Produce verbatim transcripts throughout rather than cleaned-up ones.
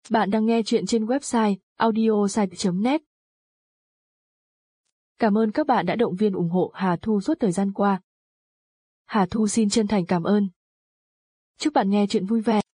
Bạn đang nghe chuyện trên website audiosite chấm net. Cảm ơn các bạn đã động viên ủng hộ Hà Thu suốt thời gian qua. Hà Thu xin chân thành cảm ơn. Chúc bạn nghe chuyện vui vẻ.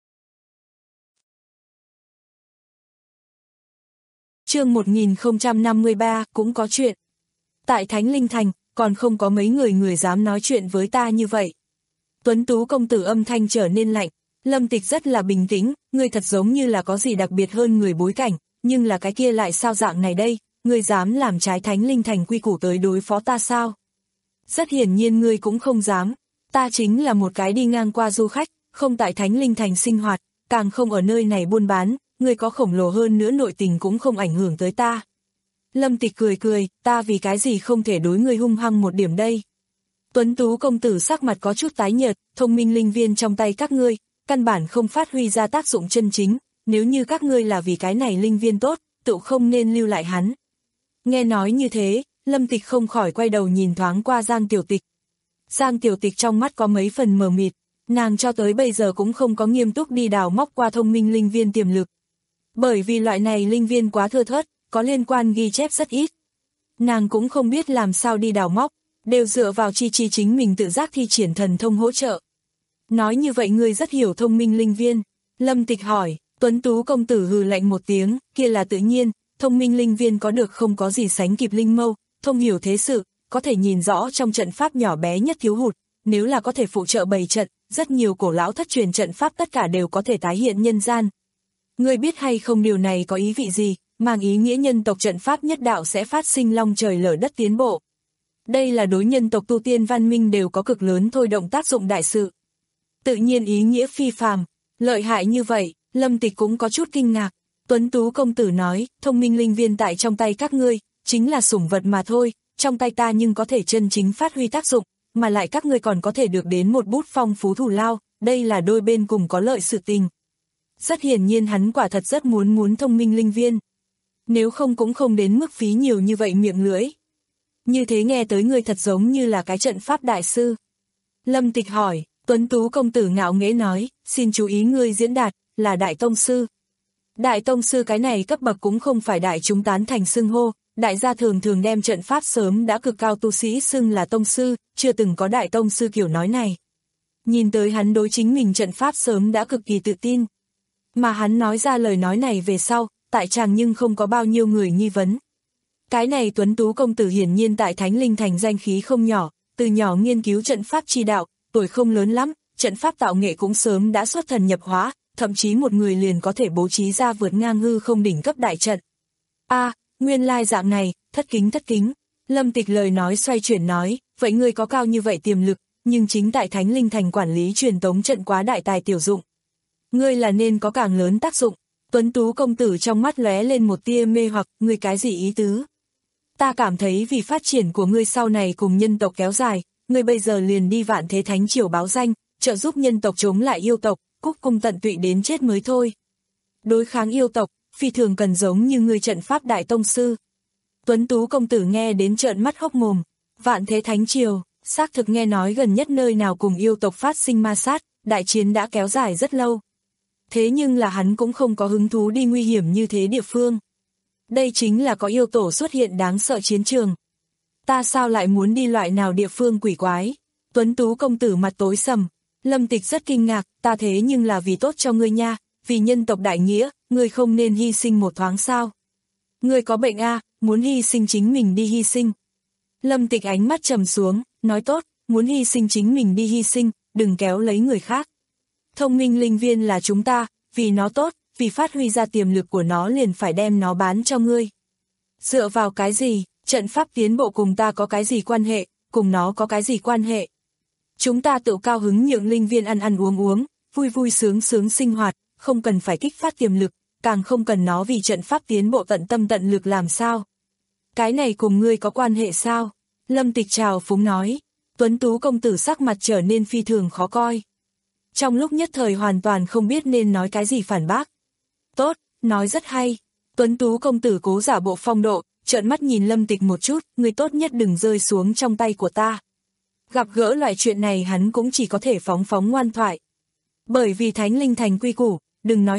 Chương một nghìn không trăm năm mươi ba cũng có chuyện. Tại Thánh Linh Thành, còn không có mấy người người dám nói chuyện với ta như vậy. Tuấn tú công tử âm thanh trở nên lạnh, Lâm Tịch rất là bình tĩnh, ngươi thật giống như là có gì đặc biệt hơn người bối cảnh, nhưng là cái kia lại sao dạng này đây, ngươi dám làm trái Thánh Linh Thành quy củ tới đối phó ta sao? Rất hiển nhiên ngươi cũng không dám, ta chính là một cái đi ngang qua du khách, không tại Thánh Linh Thành sinh hoạt, càng không ở nơi này buôn bán, ngươi có khổng lồ hơn nữa nội tình cũng không ảnh hưởng tới ta. Lâm Tịch cười cười, ta vì cái gì không thể đối ngươi hung hăng một điểm đây? Tuấn tú công tử sắc mặt có chút tái nhợt, thông minh linh viên trong tay các ngươi, căn bản không phát huy ra tác dụng chân chính, nếu như các ngươi là vì cái này linh viên tốt, tự không nên lưu lại hắn. Nghe nói như thế, Lâm Tịch không khỏi quay đầu nhìn thoáng qua Giang Tiểu Tịch. Giang Tiểu Tịch trong mắt có mấy phần mờ mịt, nàng cho tới bây giờ cũng không có nghiêm túc đi đào móc qua thông minh linh viên tiềm lực. Bởi vì loại này linh viên quá thưa thớt, có liên quan ghi chép rất ít. Nàng cũng không biết làm sao đi đào móc, đều dựa vào Chi Chi chính mình tự giác thi triển thần thông hỗ trợ. Nói như vậy ngươi rất hiểu thông minh linh viên. Lâm Tịch hỏi, Tuấn tú công tử hừ lạnh một tiếng, kia là tự nhiên, thông minh linh viên có được không có gì sánh kịp linh mâu, thông hiểu thế sự, có thể nhìn rõ trong trận pháp nhỏ bé nhất thiếu hụt, nếu là có thể phụ trợ bày trận, rất nhiều cổ lão thất truyền trận pháp tất cả đều có thể tái hiện nhân gian. Ngươi biết hay không điều này có ý vị gì, mang ý nghĩa nhân tộc trận pháp nhất đạo sẽ phát sinh long trời lở đất tiến bộ. Đây là đối nhân tộc tu tiên văn minh đều có cực lớn thôi động tác dụng đại sự. Tự nhiên ý nghĩa phi phàm, lợi hại như vậy, Lâm Tịch cũng có chút kinh ngạc. Tuấn tú công tử nói, thông minh linh viên tại trong tay các ngươi, chính là sủng vật mà thôi, trong tay ta nhưng có thể chân chính phát huy tác dụng, mà lại các ngươi còn có thể được đến một bút phong phú thù lao, đây là đôi bên cùng có lợi sự tình. Rất hiển nhiên hắn quả thật rất muốn muốn thông minh linh viên. Nếu không cũng không đến mức phí nhiều như vậy miệng lưỡi. Như thế nghe tới ngươi thật giống như là cái trận pháp đại sư. Lâm Tịch hỏi, Tuấn tú công tử ngạo nghễ nói, xin chú ý ngươi diễn đạt, là đại tông sư. Đại tông sư cái này cấp bậc cũng không phải đại chúng tán thành xưng hô, đại gia thường thường đem trận pháp sớm đã cực cao tu sĩ xưng là tông sư, chưa từng có đại tông sư kiểu nói này. Nhìn tới hắn đối chính mình trận pháp sớm đã cực kỳ tự tin. Mà hắn nói ra lời nói này về sau, tại chàng nhưng không có bao nhiêu người nghi vấn. Cái này Tuấn tú công tử hiển nhiên tại Thánh Linh Thành danh khí không nhỏ, từ nhỏ nghiên cứu trận pháp chi đạo, tuổi không lớn lắm, trận pháp tạo nghệ cũng sớm đã xuất thần nhập hóa, thậm chí một người liền có thể bố trí ra vượt ngang hư không đỉnh cấp đại trận. A, à, nguyên lai dạng này, thất kính thất kính. Lâm Tịch lời nói xoay chuyển nói, vậy ngươi có cao như vậy tiềm lực, nhưng chính tại Thánh Linh Thành quản lý truyền tống trận quá đại tài tiểu dụng. Ngươi là nên có càng lớn tác dụng. Tuấn tú công tử trong mắt lóe lên một tia mê hoặc, ngươi cái gì ý tứ? Ta cảm thấy vì phát triển của ngươi sau này cùng nhân tộc kéo dài, ngươi bây giờ liền đi Vạn Thế Thánh Triều báo danh, trợ giúp nhân tộc chống lại yêu tộc, cúc cung tận tụy đến chết mới thôi. Đối kháng yêu tộc, phi thường cần giống như ngươi trận pháp đại tông sư. Tuấn tú công tử nghe đến trợn mắt hốc mồm, Vạn Thế Thánh Triều, xác thực nghe nói gần nhất nơi nào cùng yêu tộc phát sinh ma sát, đại chiến đã kéo dài rất lâu. Thế nhưng là hắn cũng không có hứng thú đi nguy hiểm như thế địa phương. Đây chính là có yêu tổ xuất hiện đáng sợ chiến trường. Ta sao lại muốn đi loại nào địa phương quỷ quái? Tuấn tú công tử mặt tối sầm. Lâm Tịch rất kinh ngạc, ta thế nhưng là vì tốt cho ngươi nha, vì nhân tộc đại nghĩa, ngươi không nên hy sinh một thoáng sao? Ngươi có bệnh a, à, muốn hy sinh chính mình đi hy sinh. Lâm Tịch ánh mắt trầm xuống, nói tốt, muốn hy sinh chính mình đi hy sinh, đừng kéo lấy người khác. Thông minh linh viên là chúng ta, vì nó tốt, vì phát huy ra tiềm lực của nó liền phải đem nó bán cho ngươi. Dựa vào cái gì, trận pháp tiến bộ cùng ta có cái gì quan hệ, cùng nó có cái gì quan hệ. Chúng ta tự cao hứng nhượng linh viên ăn ăn uống uống, vui vui sướng sướng sinh hoạt, không cần phải kích phát tiềm lực, càng không cần nó vì trận pháp tiến bộ tận tâm tận lực làm sao. Cái này cùng ngươi có quan hệ sao? Lâm Tịch trào phúng nói. Tuấn tú công tử sắc mặt trở nên phi thường khó coi. Trong lúc nhất thời hoàn toàn không biết nên nói cái gì phản bác. Tốt, nói rất hay. Tuấn tú công tử cố giả bộ phong độ, trợn mắt nhìn Lâm Tịch một chút, ngươi tốt nhất đừng rơi xuống trong tay của ta. Gặp gỡ loại chuyện này hắn cũng chỉ có thể phóng phóng ngoan thoại. Bởi vì Thánh Linh Thành quy củ, đừng nói hắn,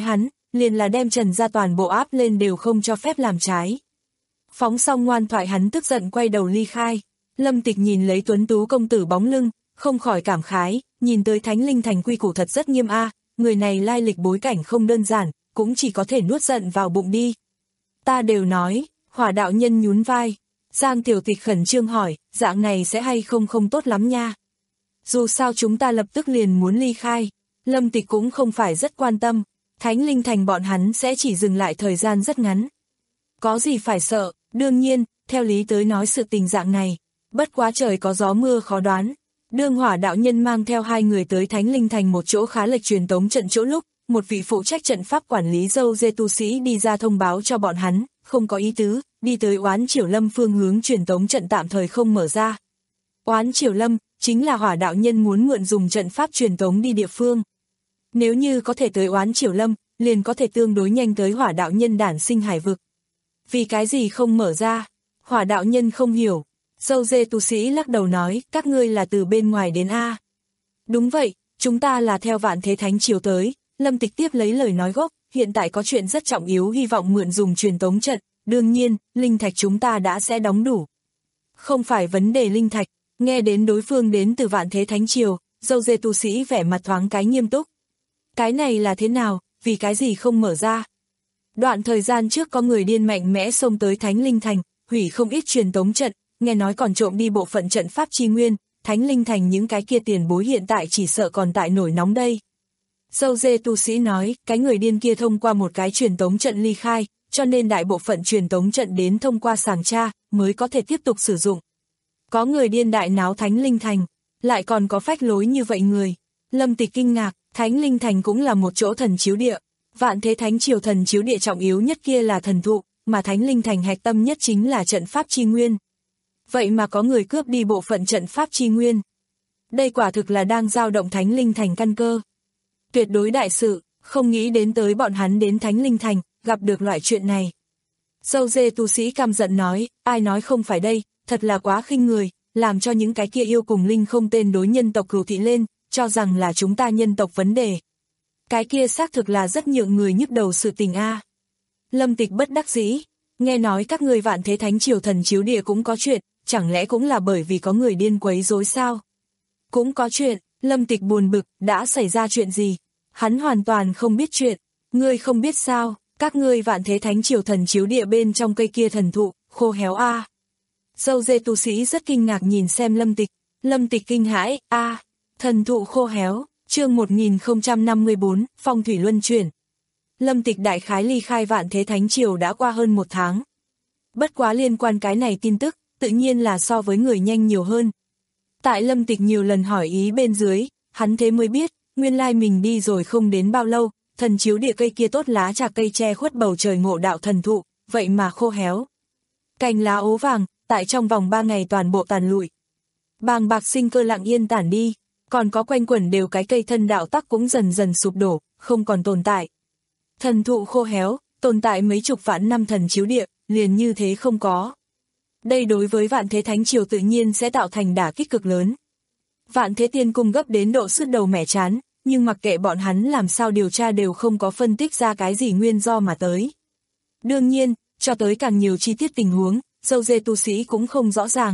liền là đem Trần gia toàn bộ áp lên đều không cho phép làm trái. Phóng xong ngoan thoại hắn tức giận quay đầu ly khai. Lâm Tịch nhìn lấy tuấn tú công tử bóng lưng, không khỏi cảm khái, nhìn tới Thánh Linh Thành quy củ thật rất nghiêm a, người này lai lịch bối cảnh không đơn giản, cũng chỉ có thể nuốt giận vào bụng đi. Ta đều nói, Hỏa đạo nhân nhún vai. Giang Tiểu Tịch khẩn trương hỏi, dạng này sẽ hay không không tốt lắm nha. Dù sao chúng ta lập tức liền muốn ly khai. Lâm Tịch cũng không phải rất quan tâm, Thánh Linh Thành bọn hắn sẽ chỉ dừng lại thời gian rất ngắn. Có gì phải sợ, đương nhiên, theo lý tới nói sự tình dạng này, bất quá trời có gió mưa khó đoán. Đương Hỏa đạo nhân mang theo hai người tới Thánh Linh Thành một chỗ khá lệch truyền tống trận chỗ lúc, một vị phụ trách trận pháp quản lý dâu dê tu sĩ đi ra thông báo cho bọn hắn, không có ý tứ, đi tới Oán Triểu Lâm phương hướng truyền tống trận tạm thời không mở ra. Oán Triểu Lâm chính là Hỏa đạo nhân muốn mượn dùng trận pháp truyền tống đi địa phương. Nếu như có thể tới Oán Triểu Lâm, liền có thể tương đối nhanh tới Hỏa đạo nhân đản sinh hải vực. Vì cái gì không mở ra? Hỏa đạo nhân không hiểu. Dâu dê tu sĩ lắc đầu nói, các ngươi là từ bên ngoài đến A. Đúng vậy, chúng ta là theo Vạn Thế Thánh Triều tới. Lâm Tịch tiếp lấy lời nói gốc, hiện tại có chuyện rất trọng yếu hy vọng mượn dùng truyền tống trận, đương nhiên, linh thạch chúng ta đã sẽ đóng đủ. Không phải vấn đề linh thạch, nghe đến đối phương đến từ Vạn Thế Thánh Triều, dâu dê tu sĩ vẻ mặt thoáng cái nghiêm túc. Cái này là thế nào, vì cái gì không mở ra? Đoạn thời gian trước có người điên mạnh mẽ xông tới Thánh Linh Thành, hủy không ít truyền tống trận, nghe nói còn trộm đi bộ phận trận pháp chi nguyên, Thánh Linh Thành những cái kia tiền bối hiện tại chỉ sợ còn tại nổi nóng đây. Dâu dê tu sĩ nói, cái người điên kia thông qua một cái truyền tống trận ly khai, cho nên đại bộ phận truyền tống trận đến thông qua sàng tra, mới có thể tiếp tục sử dụng. Có người điên đại náo Thánh Linh Thành, lại còn có phách lối như vậy người. Lâm Tịch kinh ngạc, Thánh Linh Thành cũng là một chỗ thần chiếu địa. Vạn Thế Thánh Triều thần chiếu địa trọng yếu nhất kia là thần thụ, mà Thánh Linh Thành hạch tâm nhất chính là trận pháp chi nguyên. Vậy mà có người cướp đi bộ phận trận pháp chi nguyên. Đây quả thực là đang dao động Thánh Linh Thành căn cơ. Tuyệt đối đại sự, không nghĩ đến tới bọn hắn đến Thánh Linh Thành, gặp được loại chuyện này. Dâu dê tu sĩ căm giận nói, ai nói không phải đây, thật là quá khinh người, làm cho những cái kia yêu cùng linh không tên đối nhân tộc cừu thị lên, cho rằng là chúng ta nhân tộc vấn đề. Cái kia xác thực là rất nhượng người nhức đầu sự tình a. Lâm Tịch bất đắc dĩ, nghe nói các ngươi Vạn Thế Thánh Triều thần chiếu địa cũng có chuyện, chẳng lẽ cũng là bởi vì có người điên quấy rối sao? Cũng có chuyện. Lâm Tịch buồn bực, đã xảy ra chuyện gì? Hắn hoàn toàn không biết chuyện. Ngươi không biết sao, các ngươi Vạn Thế Thánh Triều thần chiếu địa bên trong cây kia thần thụ, khô héo a. À. Dâu dê tu sĩ rất kinh ngạc nhìn xem Lâm Tịch. Lâm Tịch kinh hãi, a, à, thần thụ khô héo, chương một nghìn không trăm năm mươi bốn, phong thủy luân chuyển. Lâm Tịch đại khái ly khai Vạn Thế Thánh Triều đã qua hơn một tháng. Bất quá liên quan cái này tin tức, tự nhiên là so với người nhanh nhiều hơn. Tại Lâm Tịch nhiều lần hỏi ý bên dưới, hắn thế mới biết, nguyên lai mình đi rồi không đến bao lâu, thần chiếu địa cây kia tốt lá trà cây che khuất bầu trời ngộ đạo thần thụ, vậy mà khô héo. Cành lá ố vàng, tại trong vòng ba ngày toàn bộ tàn lụi. Bàng bạc sinh cơ lặng yên tản đi, còn có quanh quẩn đều cái cây thân đạo tắc cũng dần dần sụp đổ, không còn tồn tại. Thần thụ khô héo, tồn tại mấy chục vạn năm thần chiếu địa, liền như thế không có. Đây đối với Vạn Thế Thánh Triều tự nhiên sẽ tạo thành đả kích cực lớn. Vạn Thế Tiên Cung gấp đến độ sứt đầu mẻ chán, nhưng mặc kệ bọn hắn làm sao điều tra đều không có phân tích ra cái gì nguyên do mà tới. Đương nhiên, cho tới càng nhiều chi tiết tình huống, dâu dê tu sĩ cũng không rõ ràng.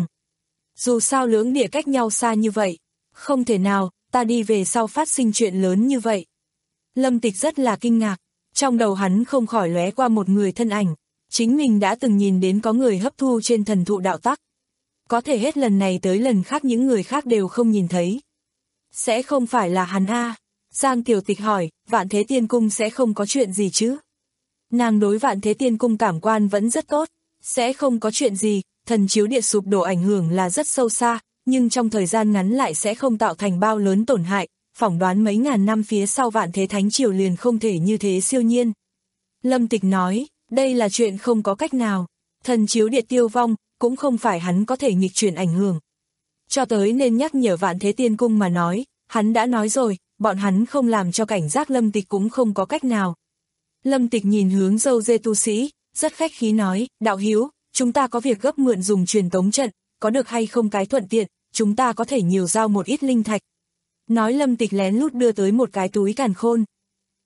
Dù sao lưỡng địa cách nhau xa như vậy, không thể nào, ta đi về sau phát sinh chuyện lớn như vậy. Lâm Tịch rất là kinh ngạc, trong đầu hắn không khỏi lóe qua một người thân ảnh. Chính mình đã từng nhìn đến có người hấp thu trên thần thụ đạo tắc. Có thể hết lần này tới lần khác những người khác đều không nhìn thấy. Sẽ không phải là hắn a? Giang Tiểu Tịch hỏi, Vạn Thế Tiên Cung sẽ không có chuyện gì chứ? Nàng đối Vạn Thế Tiên Cung cảm quan vẫn rất tốt, sẽ không có chuyện gì, thần chiếu địa sụp đổ ảnh hưởng là rất sâu xa, nhưng trong thời gian ngắn lại sẽ không tạo thành bao lớn tổn hại, phỏng đoán mấy ngàn năm phía sau Vạn Thế Thánh Triều liền không thể như thế siêu nhiên. Lâm Tịch nói, đây là chuyện không có cách nào, thần chiếu địa tiêu vong, cũng không phải hắn có thể nghịch chuyển ảnh hưởng. Cho tới nên nhắc nhở Vạn Thế Tiên Cung mà nói, hắn đã nói rồi, bọn hắn không làm cho cảnh giác Lâm Tịch cũng không có cách nào. Lâm Tịch nhìn hướng dâu dê tu sĩ, rất khách khí nói, đạo hữu, chúng ta có việc gấp mượn dùng truyền tống trận, có được hay không cái thuận tiện, chúng ta có thể nhiều giao một ít linh thạch. Nói Lâm Tịch lén lút đưa tới một cái túi càn khôn.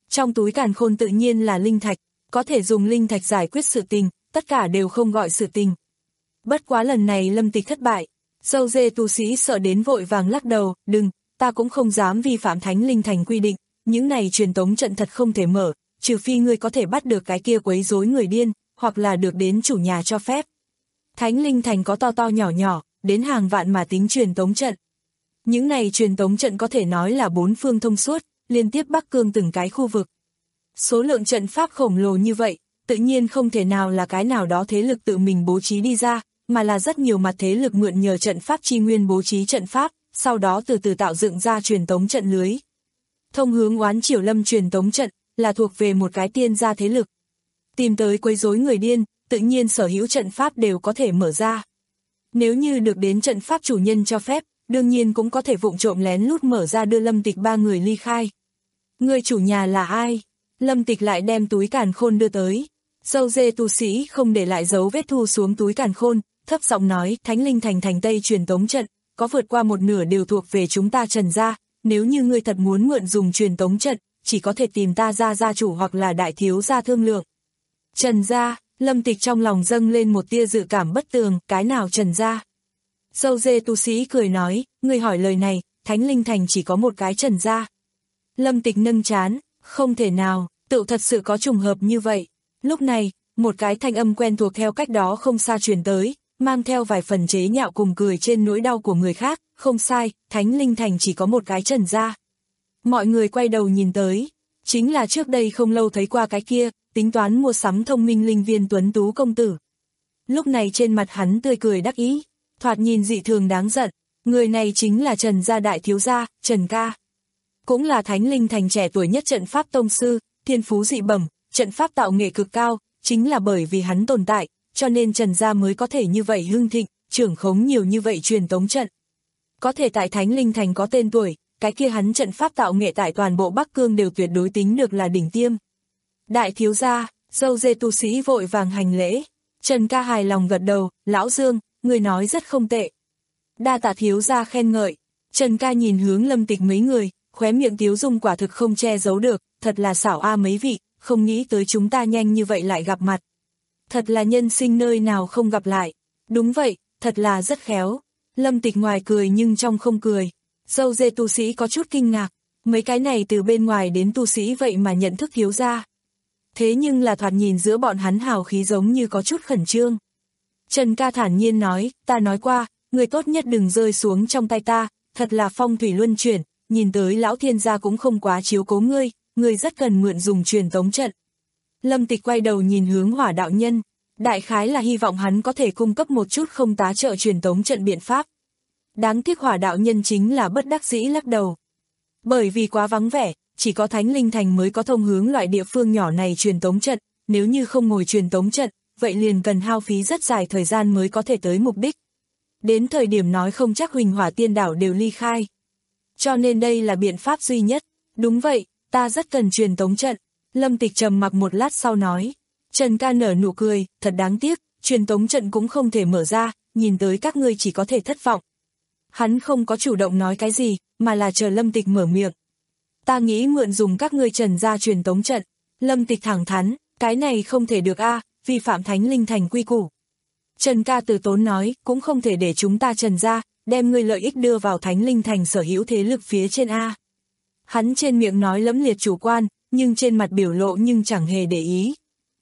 Trong túi càn khôn tự nhiên là linh thạch, có thể dùng linh thạch giải quyết sự tình, tất cả đều không gọi sự tình. Bất quá lần này Lâm Tịch thất bại, dâu dê tu sĩ sợ đến vội vàng lắc đầu, đừng, ta cũng không dám vi phạm Thánh Linh Thành quy định, những này truyền tống trận thật không thể mở, trừ phi ngươi có thể bắt được cái kia quấy rối người điên, hoặc là được đến chủ nhà cho phép. Thánh Linh Thành có to to nhỏ nhỏ, đến hàng vạn mà tính truyền tống trận. Những này truyền tống trận có thể nói là bốn phương thông suốt, liên tiếp Bắc Cương từng cái khu vực. Số lượng trận pháp khổng lồ như vậy, tự nhiên không thể nào là cái nào đó thế lực tự mình bố trí đi ra, mà là rất nhiều mặt thế lực mượn nhờ trận pháp chi nguyên bố trí trận pháp, sau đó từ từ tạo dựng ra truyền tống trận lưới. Thông hướng Oán Triều Lâm truyền tống trận là thuộc về một cái tiên gia thế lực. Tìm tới quấy rối người điên, tự nhiên sở hữu trận pháp đều có thể mở ra. Nếu như được đến trận pháp chủ nhân cho phép, đương nhiên cũng có thể vụng trộm lén lút mở ra đưa Lâm Tịch ba người ly khai. Người chủ nhà là ai? Lâm Tịch lại đem túi càn khôn đưa tới. Dâu dê tu sĩ không để lại dấu vết thu xuống túi càn khôn, thấp giọng nói, Thánh Linh Thành thành Tây truyền tống trận, có vượt qua một nửa đều thuộc về chúng ta Trần gia, nếu như ngươi thật muốn mượn dùng truyền tống trận, chỉ có thể tìm ta gia gia chủ hoặc là đại thiếu gia thương lượng. Trần gia, Lâm Tịch trong lòng dâng lên một tia dự cảm bất tường, cái nào Trần gia? Dâu dê tu sĩ cười nói, ngươi hỏi lời này, Thánh Linh Thành chỉ có một cái Trần gia. Lâm Tịch nâng trán, không thể nào, tự thật sự có trùng hợp như vậy. Lúc này, một cái thanh âm quen thuộc theo cách đó không xa truyền tới, mang theo vài phần chế nhạo cùng cười trên nỗi đau của người khác, không sai, Thánh Linh Thành chỉ có một cái Trần gia. Mọi người quay đầu nhìn tới, chính là trước đây không lâu thấy qua cái kia, tính toán mua sắm thông minh linh viên tuấn tú công tử. Lúc này trên mặt hắn tươi cười đắc ý, thoạt nhìn dị thường đáng giận, người này chính là Trần gia đại thiếu gia, Trần ca. Cũng là Thánh Linh Thành trẻ tuổi nhất trận pháp tông sư, thiên phú dị bẩm, trận pháp tạo nghệ cực cao, chính là bởi vì hắn tồn tại, cho nên Trần gia mới có thể như vậy hưng thịnh, trưởng khống nhiều như vậy truyền tống trận. Có thể tại Thánh Linh Thành có tên tuổi, cái kia hắn trận pháp tạo nghệ tại toàn bộ Bắc Cương đều tuyệt đối tính được là đỉnh tiêm. Đại thiếu gia, dâu dê tu sĩ vội vàng hành lễ. Trần ca hài lòng gật đầu, lão Dương, người nói rất không tệ. Đa tạ thiếu gia khen ngợi. Trần ca nhìn hướng Lâm Tịch mấy người, khóe miệng tiếu dung quả thực không che giấu được, thật là xảo a mấy vị, không nghĩ tới chúng ta nhanh như vậy lại gặp mặt. Thật là nhân sinh nơi nào không gặp lại. Đúng vậy, thật là rất khéo. Lâm Tịch ngoài cười nhưng trong không cười. Dâu dê tu sĩ có chút kinh ngạc, mấy cái này từ bên ngoài đến tu sĩ vậy mà nhận thức thiếu gia. Thế nhưng là thoạt nhìn giữa bọn hắn hào khí giống như có chút khẩn trương. Trần ca thản nhiên nói, ta nói qua, người tốt nhất đừng rơi xuống trong tay ta, thật là phong thủy luân chuyển, nhìn tới lão thiên gia cũng không quá chiếu cố ngươi, ngươi rất cần mượn dùng truyền tống trận. Lâm Tịch quay đầu nhìn hướng Hỏa đạo nhân, đại khái là hy vọng hắn có thể cung cấp một chút không tá trợ truyền tống trận biện pháp. Đáng tiếc Hỏa đạo nhân chính là bất đắc dĩ lắc đầu. Bởi vì quá vắng vẻ, chỉ có Thánh Linh Thành mới có thông hướng loại địa phương nhỏ này truyền tống trận, nếu như không ngồi truyền tống trận, vậy liền cần hao phí rất dài thời gian mới có thể tới mục đích. Đến thời điểm nói không chắc Huỳnh Hỏa Tiên Đảo đều ly khai. Cho nên đây là biện pháp duy nhất. Đúng vậy, ta rất cần truyền tống trận. Lâm Tịch trầm mặc một lát sau nói. Trần ca nở nụ cười, thật đáng tiếc, truyền tống trận cũng không thể mở ra, nhìn tới các ngươi chỉ có thể thất vọng. Hắn không có chủ động nói cái gì, mà là chờ Lâm Tịch mở miệng. Ta nghĩ mượn dùng các ngươi Trần gia truyền tống trận. Lâm Tịch thẳng thắn, cái này không thể được a, vi phạm Thánh Linh Thành quy củ. Trần ca từ tốn nói, cũng không thể để chúng ta Trần gia, đem ngươi lợi ích đưa vào Thánh Linh Thành sở hữu thế lực phía trên a. Hắn trên miệng nói lẫm liệt chủ quan, nhưng trên mặt biểu lộ nhưng chẳng hề để ý.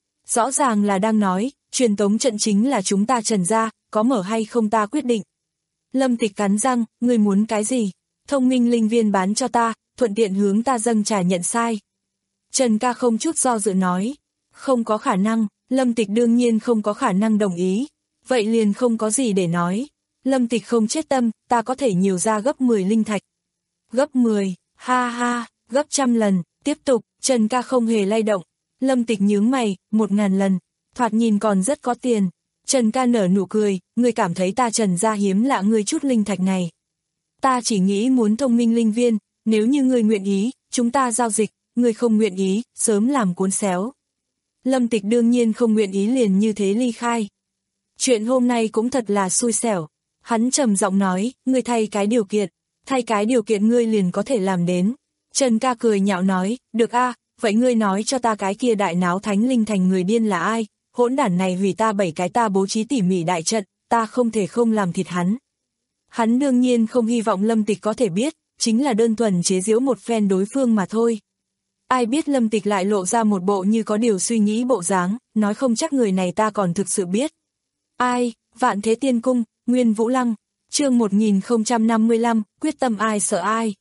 Rõ ràng là đang nói, truyền tống trận chính là chúng ta Trần gia, có mở hay không ta quyết định. Lâm Tịch cắn răng, ngươi muốn cái gì? Thông minh linh viên bán cho ta, thuận tiện hướng ta dâng trà nhận sai. Trần ca không chút do dự nói, không có khả năng, Lâm Tịch đương nhiên không có khả năng đồng ý, vậy liền không có gì để nói. Lâm Tịch không chết tâm, ta có thể nhiều ra gấp mười linh thạch. Gấp mười, ha ha, gấp trăm lần, tiếp tục, Trần ca không hề lay động. Lâm Tịch nhướng mày, một ngàn lần, thoạt nhìn còn rất có tiền. Trần ca nở nụ cười, ngươi cảm thấy ta Trần gia hiếm lạ ngươi chút linh thạch này. Ta chỉ nghĩ muốn thông minh linh viên, nếu như ngươi nguyện ý, chúng ta giao dịch, ngươi không nguyện ý, sớm làm cuốn xéo. Lâm Tịch đương nhiên không nguyện ý liền như thế ly khai. Chuyện hôm nay cũng thật là xui xẻo. Hắn trầm giọng nói, ngươi thay cái điều kiện, thay cái điều kiện ngươi liền có thể làm đến. Trần ca cười nhạo nói, được a, vậy ngươi nói cho ta cái kia đại náo Thánh Linh Thành người điên là ai, hỗn đản này hủy ta bảy cái ta bố trí tỉ mỉ đại trận, ta không thể không làm thịt hắn. Hắn đương nhiên không hy vọng Lâm Tịch có thể biết, chính là đơn thuần chế giễu một phen đối phương mà thôi. Ai biết Lâm Tịch lại lộ ra một bộ như có điều suy nghĩ bộ dáng, nói không chắc người này ta còn thực sự biết. Ai, Vạn Thế Tiên Cung, Nguyên Vũ Lăng, chương một nghìn không trăm năm mươi lăm, quyết tâm ai sợ ai.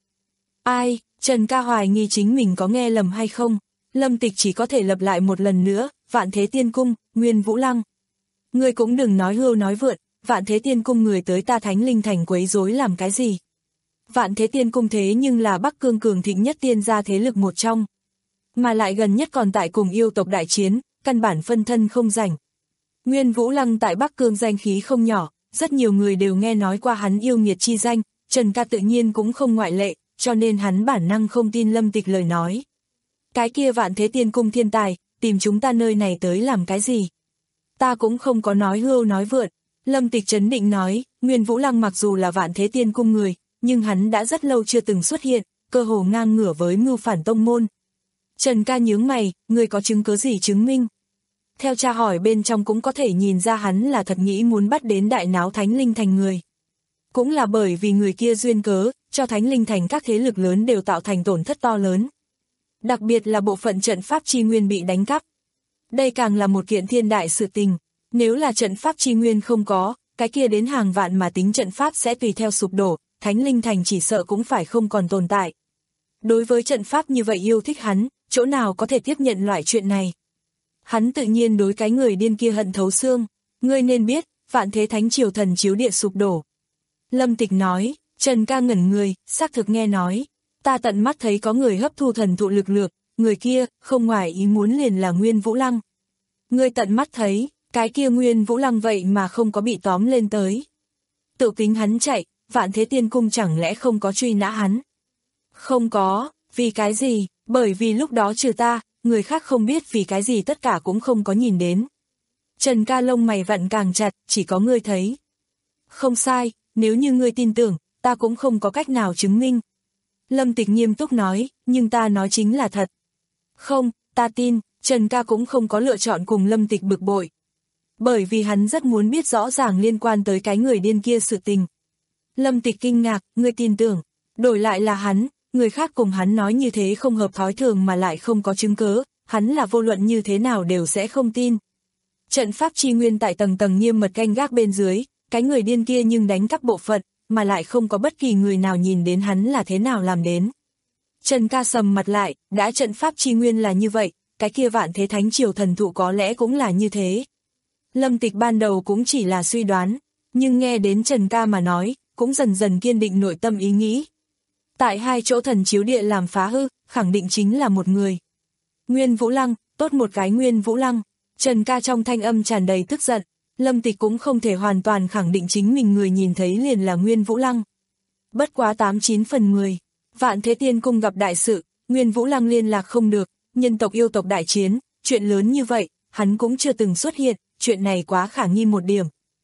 Ai, Trần Ca hoài nghi chính mình có nghe lầm hay không, Lâm Tịch chỉ có thể lặp lại một lần nữa, Vạn Thế Tiên Cung, Nguyên Vũ Lăng. Ngươi cũng đừng nói hưu nói vượn, Vạn Thế Tiên Cung người tới ta Thánh Linh Thành quấy rối làm cái gì. Vạn Thế Tiên Cung thế nhưng là Bắc Cương cường thịnh nhất tiên gia thế lực một trong. Mà lại gần nhất còn tại cùng yêu tộc đại chiến, căn bản phân thân không rảnh. Nguyên Vũ Lăng tại Bắc Cương danh khí không nhỏ, rất nhiều người đều nghe nói qua hắn yêu nghiệt chi danh, Trần Ca tự nhiên cũng không ngoại lệ, cho nên hắn bản năng không tin Lâm Tịch lời nói. Cái kia Vạn Thế Tiên Cung thiên tài, tìm chúng ta nơi này tới làm cái gì? Ta cũng không có nói hưu nói vượn, Lâm Tịch trấn định nói, Nguyên Vũ Lăng mặc dù là Vạn Thế Tiên Cung người, nhưng hắn đã rất lâu chưa từng xuất hiện, cơ hồ ngang ngửa với mưu phản tông môn. Trần Ca nhướng mày, người có chứng cứ gì chứng minh? Theo tra hỏi bên trong cũng có thể nhìn ra hắn là thật nghĩ muốn bắt đến đại náo Thánh Linh Thành người. Cũng là bởi vì người kia duyên cớ, cho Thánh Linh Thành các thế lực lớn đều tạo thành tổn thất to lớn. Đặc biệt là bộ phận trận pháp chi nguyên bị đánh cắp. Đây càng là một kiện thiên đại sự tình, nếu là trận pháp chi nguyên không có, cái kia đến hàng vạn mà tính trận pháp sẽ tùy theo sụp đổ, Thánh Linh Thành chỉ sợ cũng phải không còn tồn tại. Đối với trận pháp như vậy yêu thích hắn, chỗ nào có thể tiếp nhận loại chuyện này. Hắn tự nhiên đối cái người điên kia hận thấu xương, ngươi nên biết, Vạn Thế Thánh Triều thần chiếu địa sụp đổ. Lâm Tịch nói, Trần Ca ngẩn người, xác thực nghe nói, ta tận mắt thấy có người hấp thu thần thụ lực lượng, người kia, không ngoài ý muốn liền là Nguyên Vũ Lăng. Ngươi tận mắt thấy, cái kia Nguyên Vũ Lăng vậy mà không có bị tóm lên tới. Tự tính hắn chạy, Vạn Thế Tiên Cung chẳng lẽ không có truy nã hắn? Không có, vì cái gì? Bởi vì lúc đó trừ ta, người khác không biết vì cái gì tất cả cũng không có nhìn đến. Trần Ca lông mày vặn càng chặt, chỉ có ngươi thấy. Không sai, nếu như ngươi tin tưởng, ta cũng không có cách nào chứng minh. Lâm Tịch nghiêm túc nói, nhưng ta nói chính là thật. Không, ta tin, Trần Ca cũng không có lựa chọn cùng Lâm Tịch bực bội. Bởi vì hắn rất muốn biết rõ ràng liên quan tới cái người điên kia sự tình. Lâm Tịch kinh ngạc, ngươi tin tưởng, đổi lại là hắn, người khác cùng hắn nói như thế không hợp thói thường mà lại không có chứng cớ, hắn là vô luận như thế nào đều sẽ không tin. Trận pháp chi nguyên tại tầng tầng nghiêm mật canh gác bên dưới, cái người điên kia nhưng đánh cắp bộ phận, mà lại không có bất kỳ người nào nhìn đến hắn là thế nào làm đến. Trần Ca sầm mặt lại, đã trận pháp chi nguyên là như vậy, cái kia Vạn Thế Thánh Triều thần thụ có lẽ cũng là như thế. Lâm Tịch ban đầu cũng chỉ là suy đoán, nhưng nghe đến Trần Ca mà nói, cũng dần dần kiên định nội tâm ý nghĩ. Tại hai chỗ thần chiếu địa làm phá hư, khẳng định chính là một người. Nguyên Vũ Lăng, tốt một cái Nguyên Vũ Lăng. Trần Ca trong thanh âm tràn đầy tức giận, Lâm Tịch cũng không thể hoàn toàn khẳng định chính mình người nhìn thấy liền là Nguyên Vũ Lăng. Bất quá tám chín phần mười, Vạn Thế Tiên Cung gặp đại sự, Nguyên Vũ Lăng liên lạc không được, nhân tộc yêu tộc đại chiến, chuyện lớn như vậy, hắn cũng chưa từng xuất hiện, chuyện này quá khả nghi một điểm.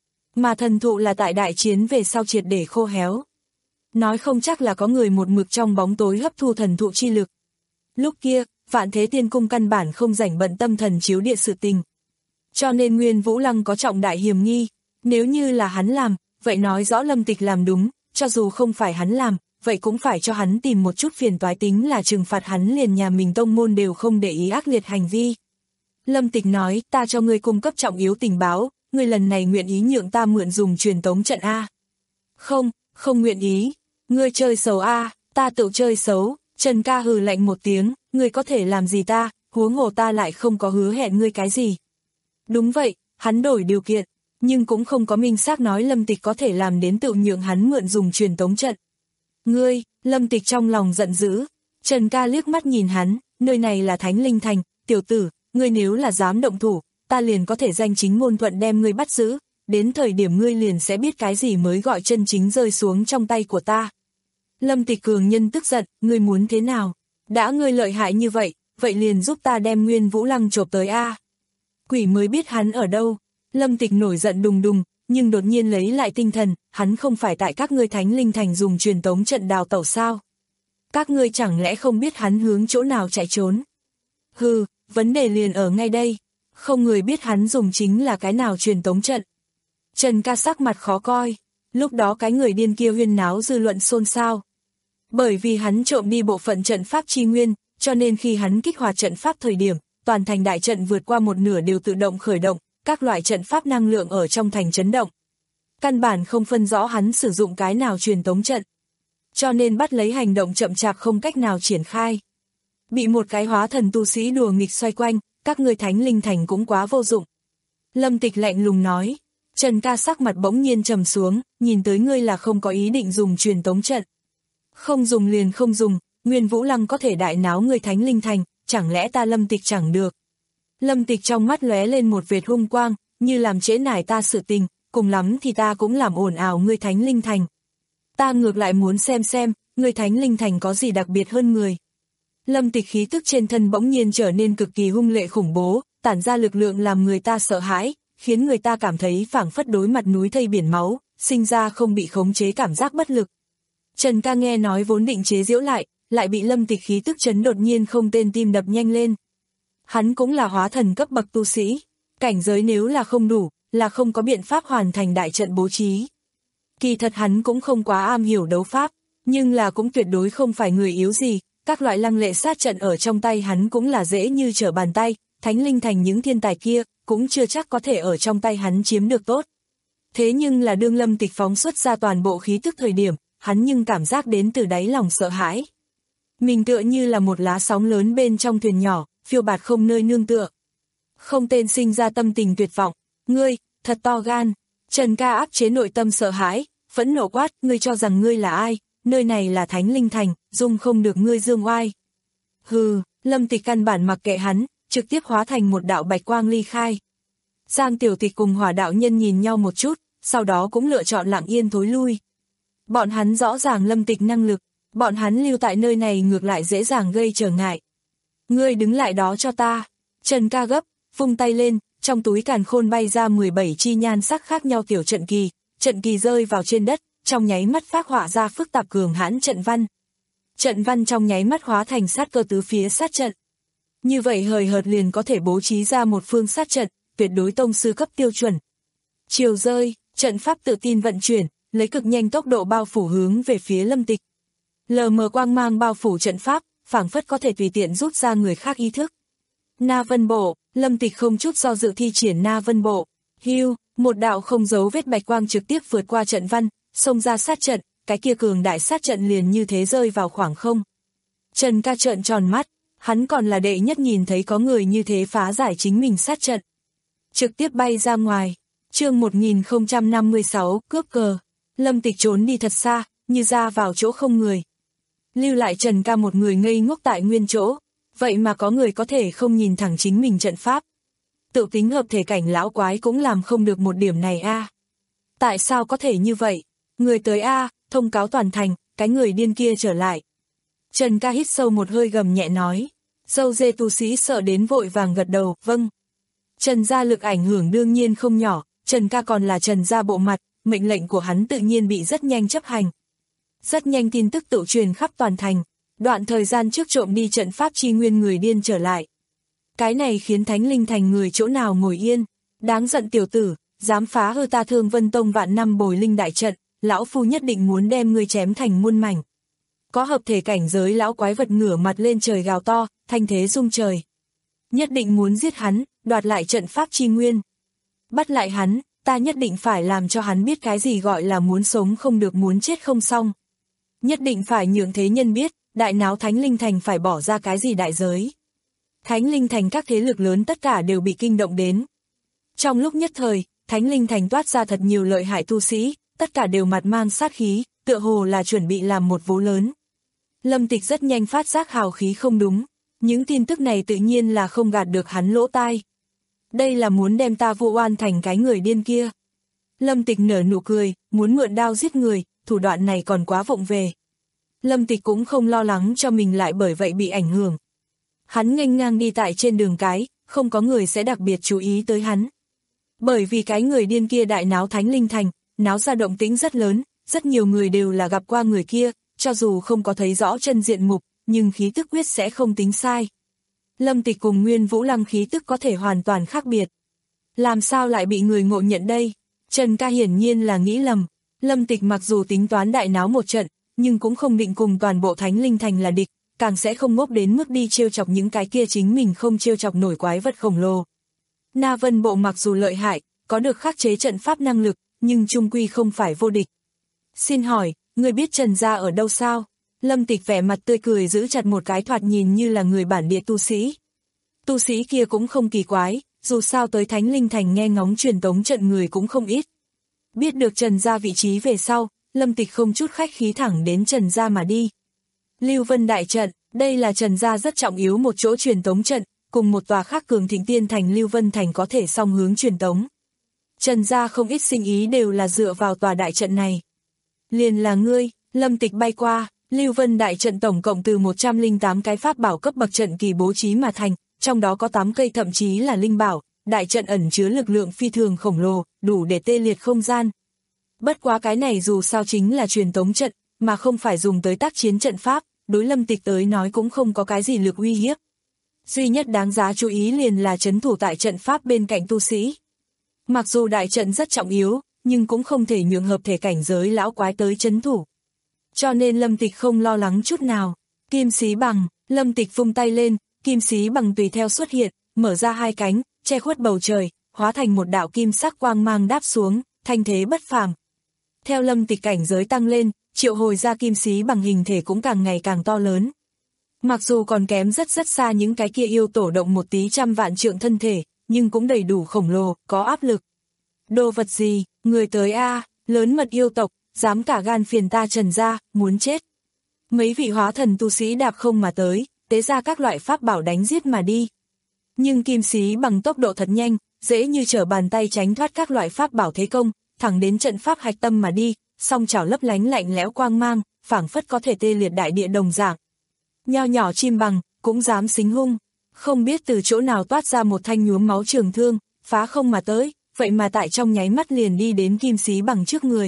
Mà thần thụ là tại đại chiến về sau triệt để khô héo. Nói không chắc là có người một mực trong bóng tối hấp thu thần thụ chi lực. Lúc kia, Vạn Thế Tiên Cung căn bản không rảnh bận tâm thần chiếu địa sự tình. Cho nên Nguyên Vũ Lăng có trọng đại hiểm nghi, nếu như là hắn làm, vậy nói rõ Lâm Tịch làm đúng, cho dù không phải hắn làm, vậy cũng phải cho hắn tìm một chút phiền toái tính là trừng phạt hắn liền nhà mình tông môn đều không để ý ác liệt hành vi. Lâm Tịch nói, ta cho ngươi cung cấp trọng yếu tình báo, ngươi lần này nguyện ý nhượng ta mượn dùng truyền tống trận A. Không, không nguyện ý, ngươi chơi xấu A, ta tự chơi xấu. Trần Ca hừ lạnh một tiếng, ngươi có thể làm gì ta, huống hồ ta lại không có hứa hẹn ngươi cái gì. Đúng vậy, hắn đổi điều kiện, nhưng cũng không có minh xác nói Lâm Tịch có thể làm đến tự nhượng hắn mượn dùng truyền tống trận. Ngươi, Lâm Tịch trong lòng giận dữ, Trần Ca liếc mắt nhìn hắn, nơi này là Thánh Linh Thành, tiểu tử, ngươi nếu là dám động thủ, ta liền có thể danh chính ngôn thuận đem ngươi bắt giữ, đến thời điểm ngươi liền sẽ biết cái gì mới gọi chân chính rơi xuống trong tay của ta. Lâm Tịch cường nhân tức giận, ngươi muốn thế nào? Đã ngươi lợi hại như vậy, vậy liền giúp ta đem Nguyên Vũ Lăng chộp tới A. Quỷ mới biết hắn ở đâu. Lâm Tịch nổi giận đùng đùng, nhưng đột nhiên lấy lại tinh thần, hắn không phải tại các ngươi Thánh Linh Thành dùng truyền tống trận đào tẩu sao? Các ngươi chẳng lẽ không biết hắn hướng chỗ nào chạy trốn? Hừ, vấn đề liền ở ngay đây. Không người biết hắn dùng chính là cái nào truyền tống trận. Trần Ca sắc mặt khó coi. Lúc đó cái người điên kia huyên náo dư luận xôn xao. Bởi vì hắn trộm đi bộ phận trận pháp chi nguyên, cho nên khi hắn kích hoạt trận pháp thời điểm, toàn thành đại trận vượt qua một nửa đều tự động khởi động, các loại trận pháp năng lượng ở trong thành chấn động. Căn bản không phân rõ hắn sử dụng cái nào truyền tống trận. Cho nên bắt lấy hành động chậm chạp không cách nào triển khai. Bị một cái hóa thần tu sĩ đùa nghịch xoay quanh, các ngươi Thánh Linh Thành cũng quá vô dụng. Lâm Tịch lạnh lùng nói. Trần Ca sắc mặt bỗng nhiên trầm xuống, nhìn tới ngươi là không có ý định dùng truyền tống trận. Không dùng liền không dùng, Nguyên Vũ Lăng có thể đại náo người Thánh Linh Thành, chẳng lẽ ta Lâm Tịch chẳng được. Lâm Tịch trong mắt lóe lên một vệt hung quang, như làm trễ nải ta sự tình, cùng lắm thì ta cũng làm ồn ào người Thánh Linh Thành. Ta ngược lại muốn xem xem, người Thánh Linh Thành có gì đặc biệt hơn người. Lâm Tịch khí tức trên thân bỗng nhiên trở nên cực kỳ hung lệ khủng bố, tản ra lực lượng làm người ta sợ hãi, khiến người ta cảm thấy phảng phất đối mặt núi thây biển máu, sinh ra không bị khống chế cảm giác bất lực. Trần Ca nghe nói vốn định chế giễu lại, lại bị Lâm Tịch khí tức chấn đột nhiên không tên tim đập nhanh lên. Hắn cũng là hóa thần cấp bậc tu sĩ, cảnh giới nếu là không đủ, là không có biện pháp hoàn thành đại trận bố trí. Kỳ thật hắn cũng không quá am hiểu đấu pháp, nhưng là cũng tuyệt đối không phải người yếu gì, các loại lăng lệ sát trận ở trong tay hắn cũng là dễ như trở bàn tay, Thánh Linh Thành những thiên tài kia, cũng chưa chắc có thể ở trong tay hắn chiếm được tốt. Thế nhưng là đương Lâm Tịch phóng xuất ra toàn bộ khí tức thời điểm, hắn nhưng cảm giác đến từ đáy lòng sợ hãi. Mình tựa như là một lá sóng lớn bên trong thuyền nhỏ, phiêu bạt không nơi nương tựa. Không tên sinh ra tâm tình tuyệt vọng, ngươi, thật to gan. Trần Ca áp chế nội tâm sợ hãi, phẫn nộ quát, ngươi cho rằng ngươi là ai, nơi này là Thánh Linh Thành, dung không được ngươi dương oai. Hừ, Lâm Tịch căn bản mặc kệ hắn, trực tiếp hóa thành một đạo bạch quang ly khai. Giang Tiểu Tịch cùng Hỏa đạo nhân nhìn nhau một chút, sau đó cũng lựa chọn lặng yên thối lui. Bọn hắn rõ ràng Lâm Tịch năng lực, bọn hắn lưu tại nơi này ngược lại dễ dàng gây trở ngại. Ngươi đứng lại đó cho ta. Trần Ca gấp, vung tay lên, trong túi càn khôn bay ra mười bảy chi nhan sắc khác nhau tiểu trận kỳ, trận kỳ rơi vào trên đất, trong nháy mắt phác họa ra phức tạp cường hãn trận văn. Trận văn trong nháy mắt hóa thành sát cơ tứ phía sát trận. Như vậy hời hợt liền có thể bố trí ra một phương sát trận, tuyệt đối tông sư cấp tiêu chuẩn. Chiều rơi, trận pháp tự tin vận chuyển, lấy cực nhanh tốc độ bao phủ hướng về phía Lâm Tịch. Lờ mờ quang mang bao phủ trận pháp, phảng phất có thể tùy tiện rút ra người khác ý thức. Na Vân Bộ, Lâm Tịch không chút do dự thi triển Na Vân Bộ. Hưu, một đạo không dấu vết bạch quang trực tiếp vượt qua trận văn, xông ra sát trận, cái kia cường đại sát trận liền như thế rơi vào khoảng không. Trần Ca trợn tròn mắt, hắn còn là đệ nhất nhìn thấy có người như thế phá giải chính mình sát trận. Trực tiếp bay ra ngoài, chương một nghìn không trăm năm mươi sáu, cướp cờ. Lâm Tịch trốn đi thật xa, như ra vào chỗ không người. Lưu lại Trần Ca một người ngây ngốc tại nguyên chỗ, vậy mà có người có thể không nhìn thẳng chính mình trận pháp. Tự tính hợp thể cảnh lão quái cũng làm không được một điểm này a. À. Tại sao có thể như vậy? Người tới a, à, thông cáo toàn thành, cái người điên kia trở lại. Trần Ca hít sâu một hơi gầm nhẹ nói. Dâu dê tu sĩ sợ đến vội vàng gật đầu, vâng. Trần gia lực ảnh hưởng đương nhiên không nhỏ, Trần Ca còn là Trần gia bộ mặt, mệnh lệnh của hắn tự nhiên bị rất nhanh chấp hành. Rất nhanh tin tức tự truyền khắp toàn thành, đoạn thời gian trước trộm đi trận pháp chi nguyên người điên trở lại. Cái này khiến Thánh Linh Thành người chỗ nào ngồi yên, đáng giận tiểu tử, dám phá hư ta Thương Vân Tông vạn năm bồi linh đại trận, lão phu nhất định muốn đem ngươi chém thành muôn mảnh. Có hợp thể cảnh giới lão quái vật ngửa mặt lên trời gào to, thanh thế rung trời. Nhất định muốn giết hắn, đoạt lại trận pháp chi nguyên. Bắt lại hắn, ta nhất định phải làm cho hắn biết cái gì gọi là muốn sống không được muốn chết không xong. Nhất định phải nhượng thế nhân biết, đại náo Thánh Linh Thành phải bỏ ra cái gì đại giới. Thánh Linh Thành các thế lực lớn tất cả đều bị kinh động đến. Trong lúc nhất thời, Thánh Linh Thành toát ra thật nhiều lợi hại tu sĩ, tất cả đều mặt mang sát khí, tựa hồ là chuẩn bị làm một vố lớn. Lâm Tịch rất nhanh phát giác hào khí không đúng, những tin tức này tự nhiên là không gạt được hắn lỗ tai. Đây là muốn đem ta vu oan thành cái người điên kia. Lâm Tịch nở nụ cười, muốn mượn đao giết người, thủ đoạn này còn quá vụng về. Lâm Tịch cũng không lo lắng cho mình lại bởi vậy bị ảnh hưởng. Hắn nghênh ngang đi tại trên đường cái, không có người sẽ đặc biệt chú ý tới hắn. Bởi vì cái người điên kia đại náo Thánh Linh Thành, náo ra động tĩnh rất lớn, rất nhiều người đều là gặp qua người kia, cho dù không có thấy rõ chân diện mục, nhưng khí tức quyết sẽ không tính sai. Lâm Tịch cùng Nguyên Vũ Lăng khí tức có thể hoàn toàn khác biệt. Làm sao lại bị người ngộ nhận đây? Trần ca hiển nhiên là nghĩ lầm. Lâm Tịch mặc dù tính toán đại náo một trận, nhưng cũng không định cùng toàn bộ Thánh Linh Thành là địch, càng sẽ không ngốc đến mức đi trêu chọc những cái kia chính mình không trêu chọc nổi quái vật khổng lồ. Na Vân Bộ mặc dù lợi hại, có được khắc chế trận pháp năng lực, nhưng chung quy không phải vô địch. Xin hỏi, người biết Trần gia ở đâu sao? Lâm Tịch vẻ mặt tươi cười giữ chặt một cái thoạt nhìn như là người bản địa tu sĩ. Tu sĩ kia cũng không kỳ quái, dù sao tới Thánh Linh Thành nghe ngóng truyền tống trận người cũng không ít. Biết được Trần gia vị trí về sau, Lâm Tịch không chút khách khí thẳng đến Trần gia mà đi. Lưu Vân Đại Trận, đây là Trần gia rất trọng yếu một chỗ truyền tống trận, cùng một tòa khác cường thịnh tiên thành Lưu Vân Thành có thể song hướng truyền tống. Trần gia không ít sinh ý đều là dựa vào tòa đại trận này. Liền là ngươi, Lâm Tịch bay qua, Lưu Vân Đại Trận tổng cộng từ một trăm lẻ tám cái pháp bảo cấp bậc trận kỳ bố trí mà thành, trong đó có tám cây thậm chí là linh bảo, đại trận ẩn chứa lực lượng phi thường khổng lồ, đủ để tê liệt không gian. Bất quá cái này dù sao chính là truyền tống trận, mà không phải dùng tới tác chiến trận pháp, đối Lâm Tịch tới nói cũng không có cái gì lực uy hiếp. Duy nhất đáng giá chú ý liền là trấn thủ tại trận pháp bên cạnh tu sĩ. Mặc dù đại trận rất trọng yếu, nhưng cũng không thể nhượng hợp thể cảnh giới lão quái tới trấn thủ. Cho nên Lâm Tịch không lo lắng chút nào. Kim xí bằng, Lâm Tịch vung tay lên, kim xí bằng tùy theo xuất hiện, mở ra hai cánh, che khuất bầu trời, hóa thành một đạo kim sắc quang mang đáp xuống, thanh thế bất phàm. Theo Lâm Tịch cảnh giới tăng lên, triệu hồi ra kim xí bằng hình thể cũng càng ngày càng to lớn. Mặc dù còn kém rất rất xa những cái kia yêu tổ động một tí trăm vạn trượng thân thể, nhưng cũng đầy đủ khổng lồ, có áp lực. Đồ vật gì, người tới a, lớn mật yêu tộc, dám cả gan phiền ta Trần gia, muốn chết. Mấy vị hóa thần tu sĩ đạp không mà tới, tế ra các loại pháp bảo đánh giết mà đi. Nhưng kim xí bằng tốc độ thật nhanh, dễ như trở bàn tay tránh thoát các loại pháp bảo thế công, thẳng đến trận pháp hạch tâm mà đi, song chảo lấp lánh lạnh lẽo quang mang, phảng phất có thể tê liệt đại địa đồng dạng. Nho nhỏ chim bằng, cũng dám xính hung, không biết từ chỗ nào toát ra một thanh nhuốm máu trường thương, phá không mà tới, vậy mà tại trong nháy mắt liền đi đến kim xí bằng trước người.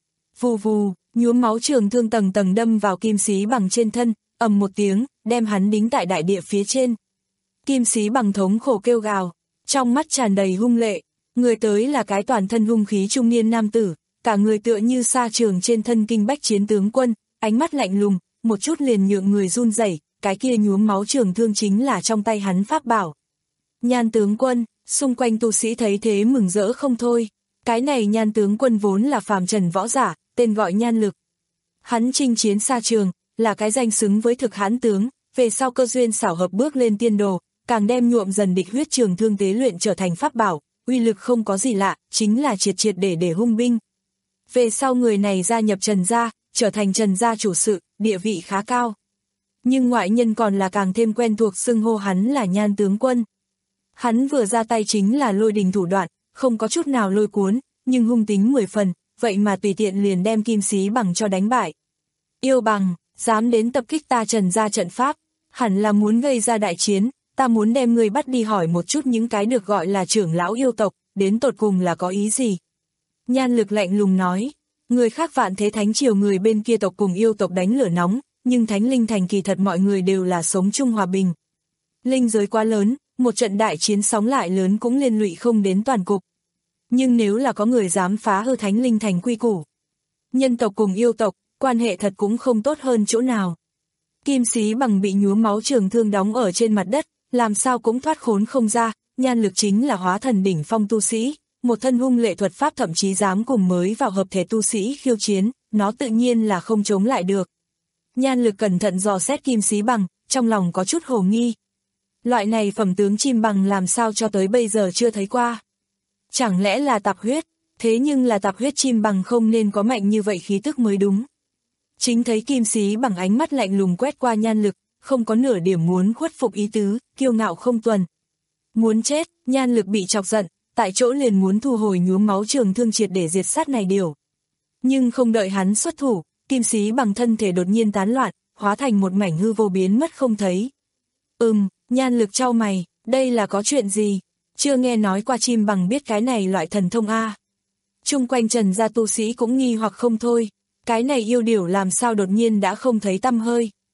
Vù vù, nhuốm máu trường thương tầng tầng đâm vào kim xí bằng trên thân, ầm một tiếng, đem hắn đính tại đại địa phía trên. Kim xí bằng thống khổ kêu gào, trong mắt tràn đầy hung lệ, người tới là cái toàn thân hung khí trung niên nam tử, cả người tựa như sa trường trên thân kinh bách chiến tướng quân, ánh mắt lạnh lùng, một chút liền nhượng người run rẩy, cái kia nhuốm máu trường thương chính là trong tay hắn pháp bảo. Nhan tướng quân, xung quanh tu sĩ thấy thế mừng rỡ không thôi, cái này Nhan tướng quân vốn là phàm trần võ giả, tên gọi Nhan Lực. Hắn chinh chiến sa trường, là cái danh xứng với thực hãn tướng, về sau cơ duyên xảo hợp bước lên tiên đồ, càng đem nhuộm dần địch huyết trường thương tế luyện trở thành pháp bảo, uy lực không có gì lạ, chính là triệt triệt để để hung binh. Về sau người này gia nhập Trần gia, trở thành Trần gia chủ sự, địa vị khá cao. Nhưng ngoại nhân còn là càng thêm quen thuộc xưng hô hắn là Nhan tướng quân. Hắn vừa ra tay chính là lôi đình thủ đoạn, không có chút nào lôi cuốn, nhưng hung tính mười phần, vậy mà tùy tiện liền đem kim xí bằng cho đánh bại. Yêu bằng, dám đến tập kích ta Trần gia trận pháp, hẳn là muốn gây ra đại chiến, ta muốn đem người bắt đi hỏi một chút những cái được gọi là trưởng lão yêu tộc, đến tột cùng là có ý gì. Nhan Lực lạnh lùng nói, người khác Vạn Thế Thánh Triều người bên kia tộc cùng yêu tộc đánh lửa nóng, nhưng Thánh Linh Thành kỳ thật mọi người đều là sống chung hòa bình. Linh giới quá lớn, một trận đại chiến sóng lại lớn cũng liên lụy không đến toàn cục. Nhưng nếu là có người dám phá hư Thánh Linh Thành quy củ, nhân tộc cùng yêu tộc, quan hệ thật cũng không tốt hơn chỗ nào. Kim xí bằng bị nhuốm máu trường thương đóng ở trên mặt đất, làm sao cũng thoát khốn không ra, Nhan Lực chính là hóa thần đỉnh phong tu sĩ, một thân hung lệ thuật pháp thậm chí dám cùng mới vào hợp thể tu sĩ khiêu chiến, nó tự nhiên là không chống lại được. Nhan Lực cẩn thận dò xét kim xí bằng, trong lòng có chút hồ nghi. Loại này phẩm tướng chim bằng làm sao cho tới bây giờ chưa thấy qua. Chẳng lẽ là tạp huyết, thế nhưng là tạp huyết chim bằng không nên có mạnh như vậy khí tức mới đúng. Chính thấy kim xí bằng ánh mắt lạnh lùng quét qua Nhan Lực, không có nửa điểm muốn khuất phục ý tứ, kiêu ngạo không tuần. Muốn chết, Nhan Lực bị chọc giận, tại chỗ liền muốn thu hồi nhuốm máu trường thương triệt để diệt sát này điều. Nhưng không đợi hắn xuất thủ, kim xí bằng thân thể đột nhiên tán loạn, hóa thành một mảnh hư vô biến mất không thấy. Ừm, Nhan Lực chau mày, đây là có chuyện gì? Chưa nghe nói qua chim bằng biết cái này loại thần thông a. Chung quanh Trần gia tu sĩ cũng nghi hoặc không thôi, cái này yêu điểu làm sao đột nhiên đã không thấy tăm hơi.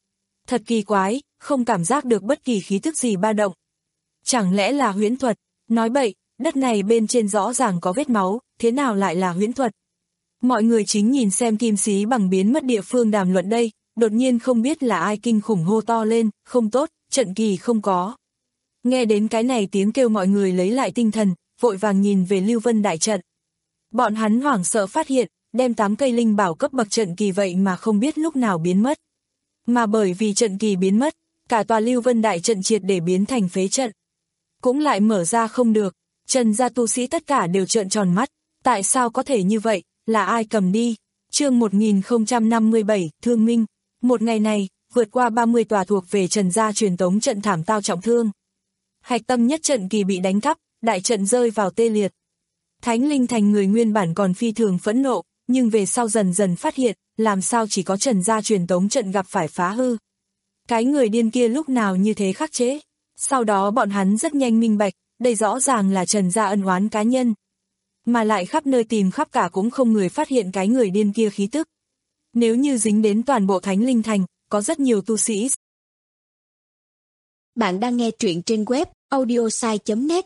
Thật kỳ quái, không cảm giác được bất kỳ khí tức gì ba động. Chẳng lẽ là huyễn thuật? Nói bậy, đất này bên trên rõ ràng có vết máu, thế nào lại là huyễn thuật? Mọi người chính nhìn xem Kim Xí Bằng biến mất địa phương đàm luận đây, đột nhiên không biết là ai kinh khủng hô to lên, không tốt, trận kỳ không có. Nghe đến cái này tiếng kêu mọi người lấy lại tinh thần, vội vàng nhìn về Lưu Vân đại trận. Bọn hắn hoảng sợ phát hiện, đem tám cây linh bảo cấp bậc trận kỳ vậy mà không biết lúc nào biến mất. Mà bởi vì trận kỳ biến mất, cả tòa Lưu Vân đại trận triệt để biến thành phế trận. Cũng lại mở ra không được, Trần gia tu sĩ tất cả đều trợn tròn mắt, tại sao có thể như vậy, là ai cầm đi? Chương một nghìn không trăm năm mươi bảy, Thương Minh. Một ngày này, vượt qua ba mươi tòa thuộc về Trần gia truyền tống trận thảm tao trọng thương. Hạch tâm nhất trận kỳ bị đánh cắp, đại trận rơi vào tê liệt. Thánh Linh Thành người nguyên bản còn phi thường phẫn nộ, nhưng về sau dần dần phát hiện, làm sao chỉ có Trần gia truyền tống trận gặp phải phá hư. Cái người điên kia lúc nào như thế khắc chế. Sau đó bọn hắn rất nhanh minh bạch, đây rõ ràng là Trần gia ân oán cá nhân. Mà lại khắp nơi tìm khắp cả cũng không người phát hiện cái người điên kia khí tức. Nếu như dính đến toàn bộ Thánh Linh Thành, có rất nhiều tu sĩ. Bạn đang nghe truyện trên web audiosai chấm net.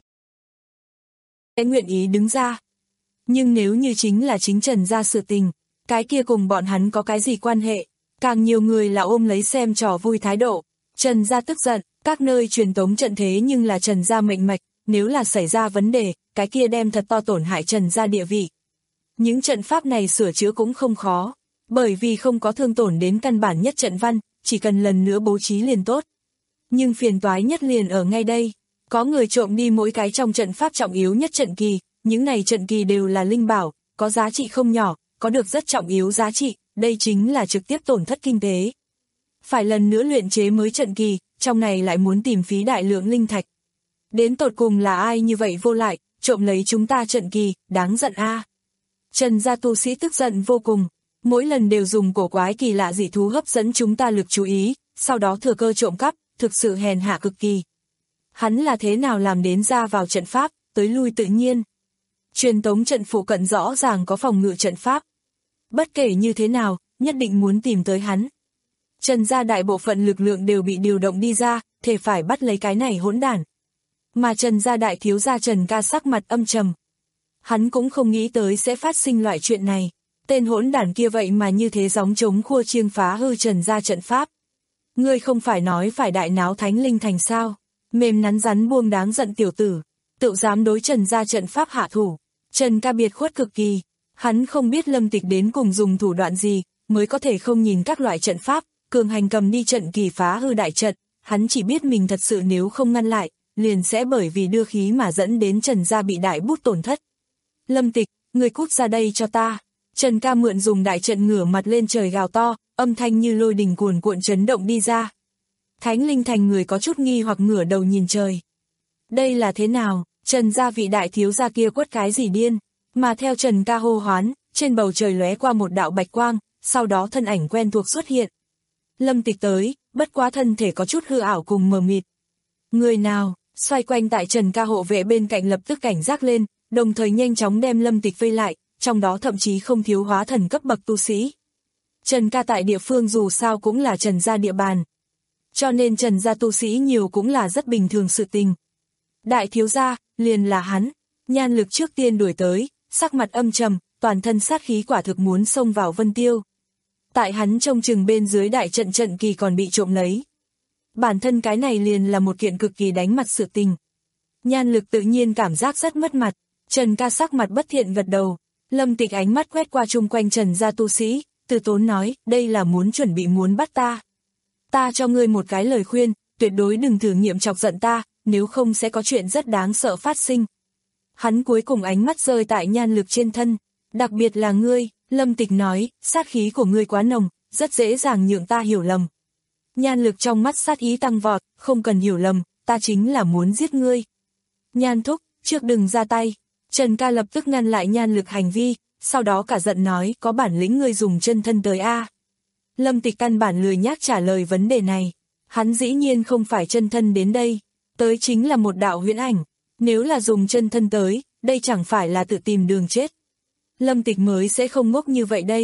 Sẽ nguyện ý đứng ra. Nhưng nếu như chính là chính Trần gia sự tình, cái kia cùng bọn hắn có cái gì quan hệ, càng nhiều người là ôm lấy xem trò vui thái độ. Trần gia tức giận, các nơi truyền tống trận thế nhưng là Trần gia mệnh mạch, nếu là xảy ra vấn đề, cái kia đem thật to tổn hại Trần gia địa vị. Những trận pháp này sửa chữa cũng không khó, bởi vì không có thương tổn đến căn bản nhất trận văn, chỉ cần lần nữa bố trí liền tốt. Nhưng phiền toái nhất liền ở ngay đây, có người trộm đi mỗi cái trong trận pháp trọng yếu nhất trận kỳ, những này trận kỳ đều là linh bảo, có giá trị không nhỏ, có được rất trọng yếu giá trị, đây chính là trực tiếp tổn thất kinh tế. Phải lần nữa luyện chế mới trận kỳ, trong này lại muốn tìm phí đại lượng linh thạch. Đến tột cùng là ai như vậy vô lại, trộm lấy chúng ta trận kỳ, đáng giận a. À. Trần gia tu sĩ tức giận vô cùng, mỗi lần đều dùng cổ quái kỳ lạ dị thú hấp dẫn chúng ta lực chú ý, sau đó thừa cơ trộm cắp, thực sự hèn hạ cực kỳ. Hắn là thế nào làm đến ra vào trận pháp, tới lui tự nhiên. Truyền tống trận phụ cận rõ ràng có phòng ngự trận pháp. Bất kể như thế nào, nhất định muốn tìm tới hắn. Trần gia đại bộ phận lực lượng đều bị điều động đi ra, thể phải bắt lấy cái này hỗn đản. Mà Trần gia đại thiếu gia Trần ca sắc mặt âm trầm. Hắn cũng không nghĩ tới sẽ phát sinh loại chuyện này. Tên hỗn đản kia vậy mà như thế gióng trống khua chiêng phá hư Trần gia trận pháp. Ngươi không phải nói phải đại náo Thánh Linh Thành sao? Mềm nắn rắn buông đáng giận tiểu tử, tự dám đối Trần gia trận pháp hạ thủ. Trần ca biệt khuất cực kỳ, hắn không biết Lâm Tịch đến cùng dùng thủ đoạn gì, mới có thể không nhìn các loại trận pháp, cường hành cầm đi trận kỳ phá hư đại trận, hắn chỉ biết mình thật sự nếu không ngăn lại, liền sẽ bởi vì đưa khí mà dẫn đến Trần gia bị đại bút tổn thất. Lâm Tịch, người cút ra đây cho ta. Trần ca mượn dùng đại trận ngửa mặt lên trời gào to, âm thanh như lôi đình cuồn cuộn chấn động đi ra. Thánh Linh Thành người có chút nghi hoặc ngửa đầu nhìn trời. Đây là thế nào, Trần gia vị đại thiếu gia kia quất cái gì điên, mà theo Trần ca hô hoán, trên bầu trời lóe qua một đạo bạch quang, sau đó thân ảnh quen thuộc xuất hiện. Lâm Tịch tới, bất quá thân thể có chút hư ảo cùng mờ mịt. Người nào, xoay quanh tại Trần ca hộ vệ bên cạnh lập tức cảnh giác lên, đồng thời nhanh chóng đem Lâm Tịch vây lại, trong đó thậm chí không thiếu hóa thần cấp bậc tu sĩ. Trần ca tại địa phương dù sao cũng là Trần gia địa bàn. Cho nên Trần gia tu sĩ nhiều cũng là rất bình thường sự tình. Đại thiếu gia, liền là hắn, Nhan Lực trước tiên đuổi tới, sắc mặt âm trầm, toàn thân sát khí quả thực muốn xông vào Vân Tiêu. Tại hắn trông chừng bên dưới đại trận trận kỳ còn bị trộm lấy. Bản thân cái này liền là một kiện cực kỳ đánh mặt sự tình. Nhan Lực tự nhiên cảm giác rất mất mặt, Trần ca sắc mặt bất thiện gật đầu, Lâm Tịch ánh mắt quét qua chung quanh Trần gia tu sĩ, từ tốn nói, đây là muốn chuẩn bị muốn bắt ta. Ta cho ngươi một cái lời khuyên, tuyệt đối đừng thử nghiệm chọc giận ta, nếu không sẽ có chuyện rất đáng sợ phát sinh. Hắn cuối cùng ánh mắt rơi tại Nhan Lực trên thân, đặc biệt là ngươi, Lâm Tịch nói, sát khí của ngươi quá nồng, rất dễ dàng nhượng ta hiểu lầm. Nhan Lực trong mắt sát ý tăng vọt, không cần hiểu lầm, ta chính là muốn giết ngươi. Nhan thúc, trước đừng ra tay. Trần ca lập tức ngăn lại Nhan Lực hành vi, sau đó cả giận nói, có bản lĩnh ngươi dùng chân thân tới a. Lâm Tịch căn bản lười nhác trả lời vấn đề này. Hắn dĩ nhiên không phải chân thân đến đây, tới chính là một đạo huyễn ảnh. Nếu là dùng chân thân tới, đây chẳng phải là tự tìm đường chết. Lâm Tịch mới sẽ không ngốc như vậy đây.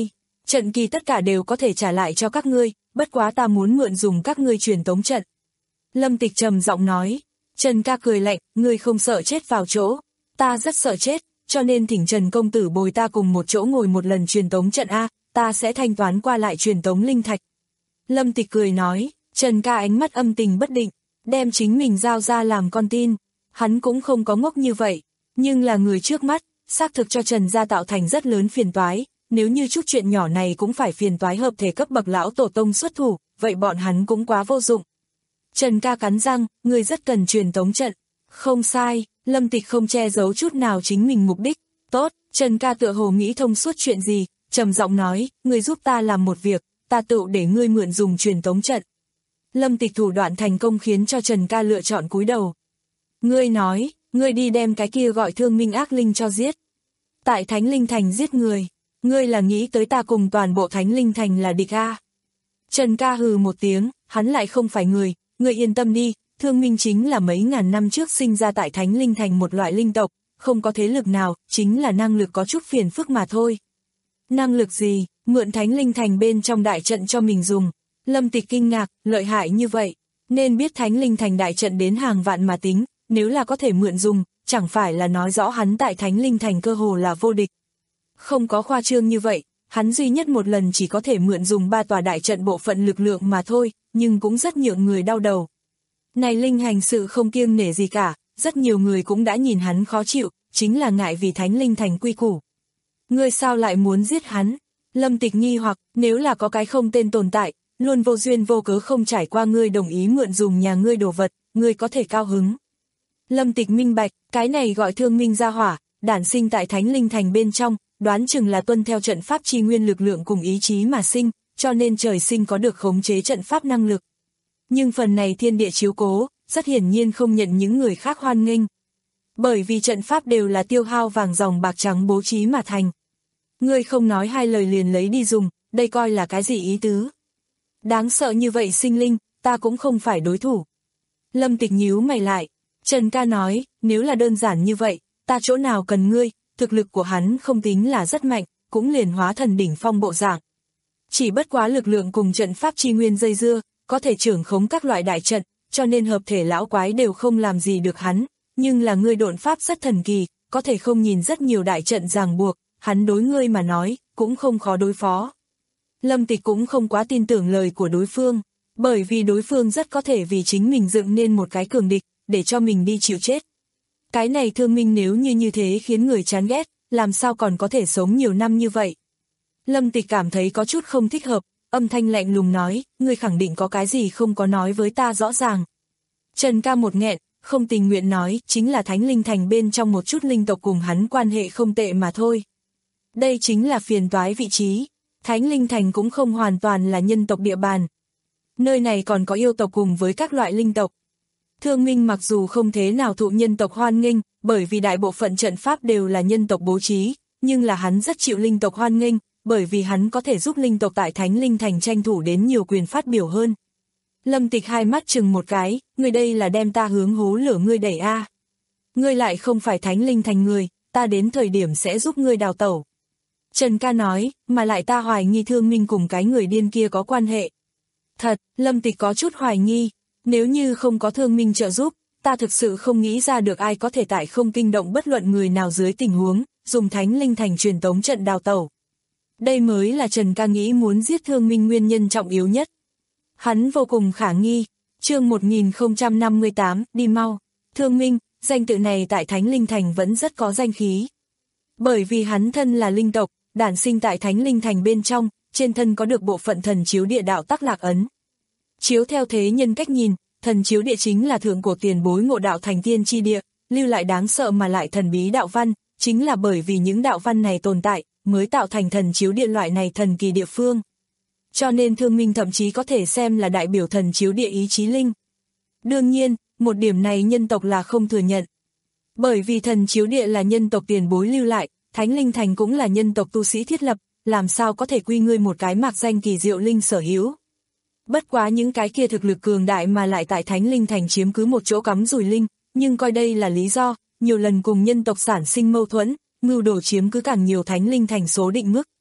trận kỳ tất cả đều có thể trả lại cho các ngươi, bất quá ta muốn mượn dùng các ngươi truyền tống trận. Lâm Tịch trầm giọng nói. Trần ca cười lạnh, ngươi không sợ chết vào chỗ, ta rất sợ chết, cho nên thỉnh Trần công tử bồi ta cùng một chỗ ngồi một lần truyền tống trận A, ta sẽ thanh toán qua lại truyền tống linh thạch. Lâm Tịch cười nói. Trần ca ánh mắt âm tình bất định, đem chính mình giao ra làm con tin, hắn cũng không có ngốc như vậy, nhưng là người trước mắt, xác thực cho Trần gia tạo thành rất lớn phiền toái, nếu như chút chuyện nhỏ này cũng phải phiền toái hợp thể cấp bậc lão tổ tông xuất thủ, vậy bọn hắn cũng quá vô dụng. Trần ca cắn răng, người rất cần truyền tống trận. Không sai, Lâm Tịch không che giấu chút nào chính mình mục đích. Tốt, Trần ca tựa hồ nghĩ thông suốt chuyện gì, trầm giọng nói, người giúp ta làm một việc, ta tự để ngươi mượn dùng truyền tống trận. Lâm Tịch thủ đoạn thành công khiến cho Trần ca lựa chọn cúi đầu. Ngươi nói, ngươi đi đem cái kia gọi Thương Minh ác linh cho giết. Tại Thánh Linh Thành giết người, ngươi là nghĩ tới ta cùng toàn bộ Thánh Linh Thành là địch a? Trần ca hừ một tiếng, hắn lại không phải người, ngươi yên tâm đi, Thương Minh chính là mấy ngàn năm trước sinh ra tại Thánh Linh Thành một loại linh tộc, không có thế lực nào, chính là năng lực có chút phiền phức mà thôi. Năng lực gì, mượn Thánh Linh Thành bên trong đại trận cho mình dùng. Lâm Tịch kinh ngạc, lợi hại như vậy, nên biết Thánh Linh Thành đại trận đến hàng vạn mà tính, nếu là có thể mượn dùng, chẳng phải là nói rõ hắn tại Thánh Linh Thành cơ hồ là vô địch. Không có khoa trương như vậy, hắn duy nhất một lần chỉ có thể mượn dùng ba tòa đại trận bộ phận lực lượng mà thôi, nhưng cũng rất nhượng người đau đầu. Này Linh hành sự không kiêng nể gì cả, rất nhiều người cũng đã nhìn hắn khó chịu, chính là ngại vì Thánh Linh Thành quy củ. Ngươi sao lại muốn giết hắn? Lâm Tịch nghi hoặc, nếu là có cái không tên tồn tại, luôn vô duyên vô cớ không trải qua ngươi đồng ý mượn dùng nhà ngươi đồ vật, ngươi có thể cao hứng. Lâm Tịch minh bạch, cái này gọi Thương Minh gia hỏa, đản sinh tại Thánh Linh Thành bên trong, đoán chừng là tuân theo trận pháp chi nguyên lực lượng cùng ý chí mà sinh, cho nên trời sinh có được khống chế trận pháp năng lực. Nhưng phần này thiên địa chiếu cố, rất hiển nhiên không nhận những người khác hoan nghênh. Bởi vì trận pháp đều là tiêu hao vàng dòng bạc trắng bố trí mà thành. Ngươi không nói hai lời liền lấy đi dùng, đây coi là cái gì ý tứ? Đáng sợ như vậy sinh linh, ta cũng không phải đối thủ. Lâm Tịch nhíu mày lại. Trần ca nói, nếu là đơn giản như vậy, ta chỗ nào cần ngươi, thực lực của hắn không tính là rất mạnh, cũng liền hóa thần đỉnh phong bộ dạng. Chỉ bất quá lực lượng cùng trận pháp chi nguyên dây dưa, có thể trưởng khống các loại đại trận, cho nên hợp thể lão quái đều không làm gì được hắn, nhưng là ngươi độn pháp rất thần kỳ, có thể không nhìn rất nhiều đại trận ràng buộc, hắn đối ngươi mà nói, cũng không khó đối phó. Lâm Tịch cũng không quá tin tưởng lời của đối phương, bởi vì đối phương rất có thể vì chính mình dựng nên một cái cường địch, để cho mình đi chịu chết. Cái này Thương Minh nếu như như thế khiến người chán ghét, làm sao còn có thể sống nhiều năm như vậy. Lâm Tịch cảm thấy có chút không thích hợp, âm thanh lạnh lùng nói, ngươi khẳng định có cái gì không có nói với ta rõ ràng. Trần ca một nghẹn, không tình nguyện nói, chính là Thánh Linh Thành bên trong một chút linh tộc cùng hắn quan hệ không tệ mà thôi. Đây chính là phiền toái vị trí, Thánh Linh Thành cũng không hoàn toàn là nhân tộc địa bàn. Nơi này còn có yêu tộc cùng với các loại linh tộc. Thương Minh mặc dù không thế nào thụ nhân tộc hoan nghênh, bởi vì đại bộ phận trận pháp đều là nhân tộc bố trí, nhưng là hắn rất chịu linh tộc hoan nghênh, bởi vì hắn có thể giúp linh tộc tại Thánh Linh Thành tranh thủ đến nhiều quyền phát biểu hơn. Lâm Tịch hai mắt chừng một cái, ngươi đây là đem ta hướng hố lửa ngươi đẩy a. Ngươi lại không phải Thánh Linh Thành người, ta đến thời điểm sẽ giúp ngươi đào tẩu. Trần ca nói, mà lại ta hoài nghi Thương Minh cùng cái người điên kia có quan hệ. Thật, Lâm Tịch có chút hoài nghi, nếu như không có Thương Minh trợ giúp, ta thực sự không nghĩ ra được ai có thể tại không kinh động bất luận người nào dưới tình huống, dùng Thánh Linh Thành truyền tống trận đào tẩu. Đây mới là Trần ca nghĩ muốn giết Thương Minh nguyên nhân trọng yếu nhất. Hắn vô cùng khả nghi. Chương một nghìn không trăm năm mươi tám, đi mau. Thương Minh, danh tự này tại Thánh Linh Thành vẫn rất có danh khí. Bởi vì hắn thân là linh tộc, đản sinh tại Thánh Linh Thành bên trong, trên thân có được bộ phận thần chiếu địa đạo tắc lạc ấn. Chiếu theo thế nhân cách nhìn, thần chiếu địa chính là thượng cổ tiền bối ngộ đạo thành tiên chi địa, lưu lại đáng sợ mà lại thần bí đạo văn, chính là bởi vì những đạo văn này tồn tại, mới tạo thành thần chiếu địa loại này thần kỳ địa phương. Cho nên Thương Minh thậm chí có thể xem là đại biểu thần chiếu địa ý chí linh. Đương nhiên, một điểm này nhân tộc là không thừa nhận. Bởi vì thần chiếu địa là nhân tộc tiền bối lưu lại, Thánh Linh Thành cũng là nhân tộc tu sĩ thiết lập, làm sao có thể quy ngươi một cái mạc danh kỳ diệu linh sở hữu. Bất quá những cái kia thực lực cường đại mà lại tại Thánh Linh Thành chiếm cứ một chỗ cắm rùi linh, nhưng coi đây là lý do, nhiều lần cùng nhân tộc sản sinh mâu thuẫn, mưu đồ chiếm cứ càng nhiều Thánh Linh Thành số định mức.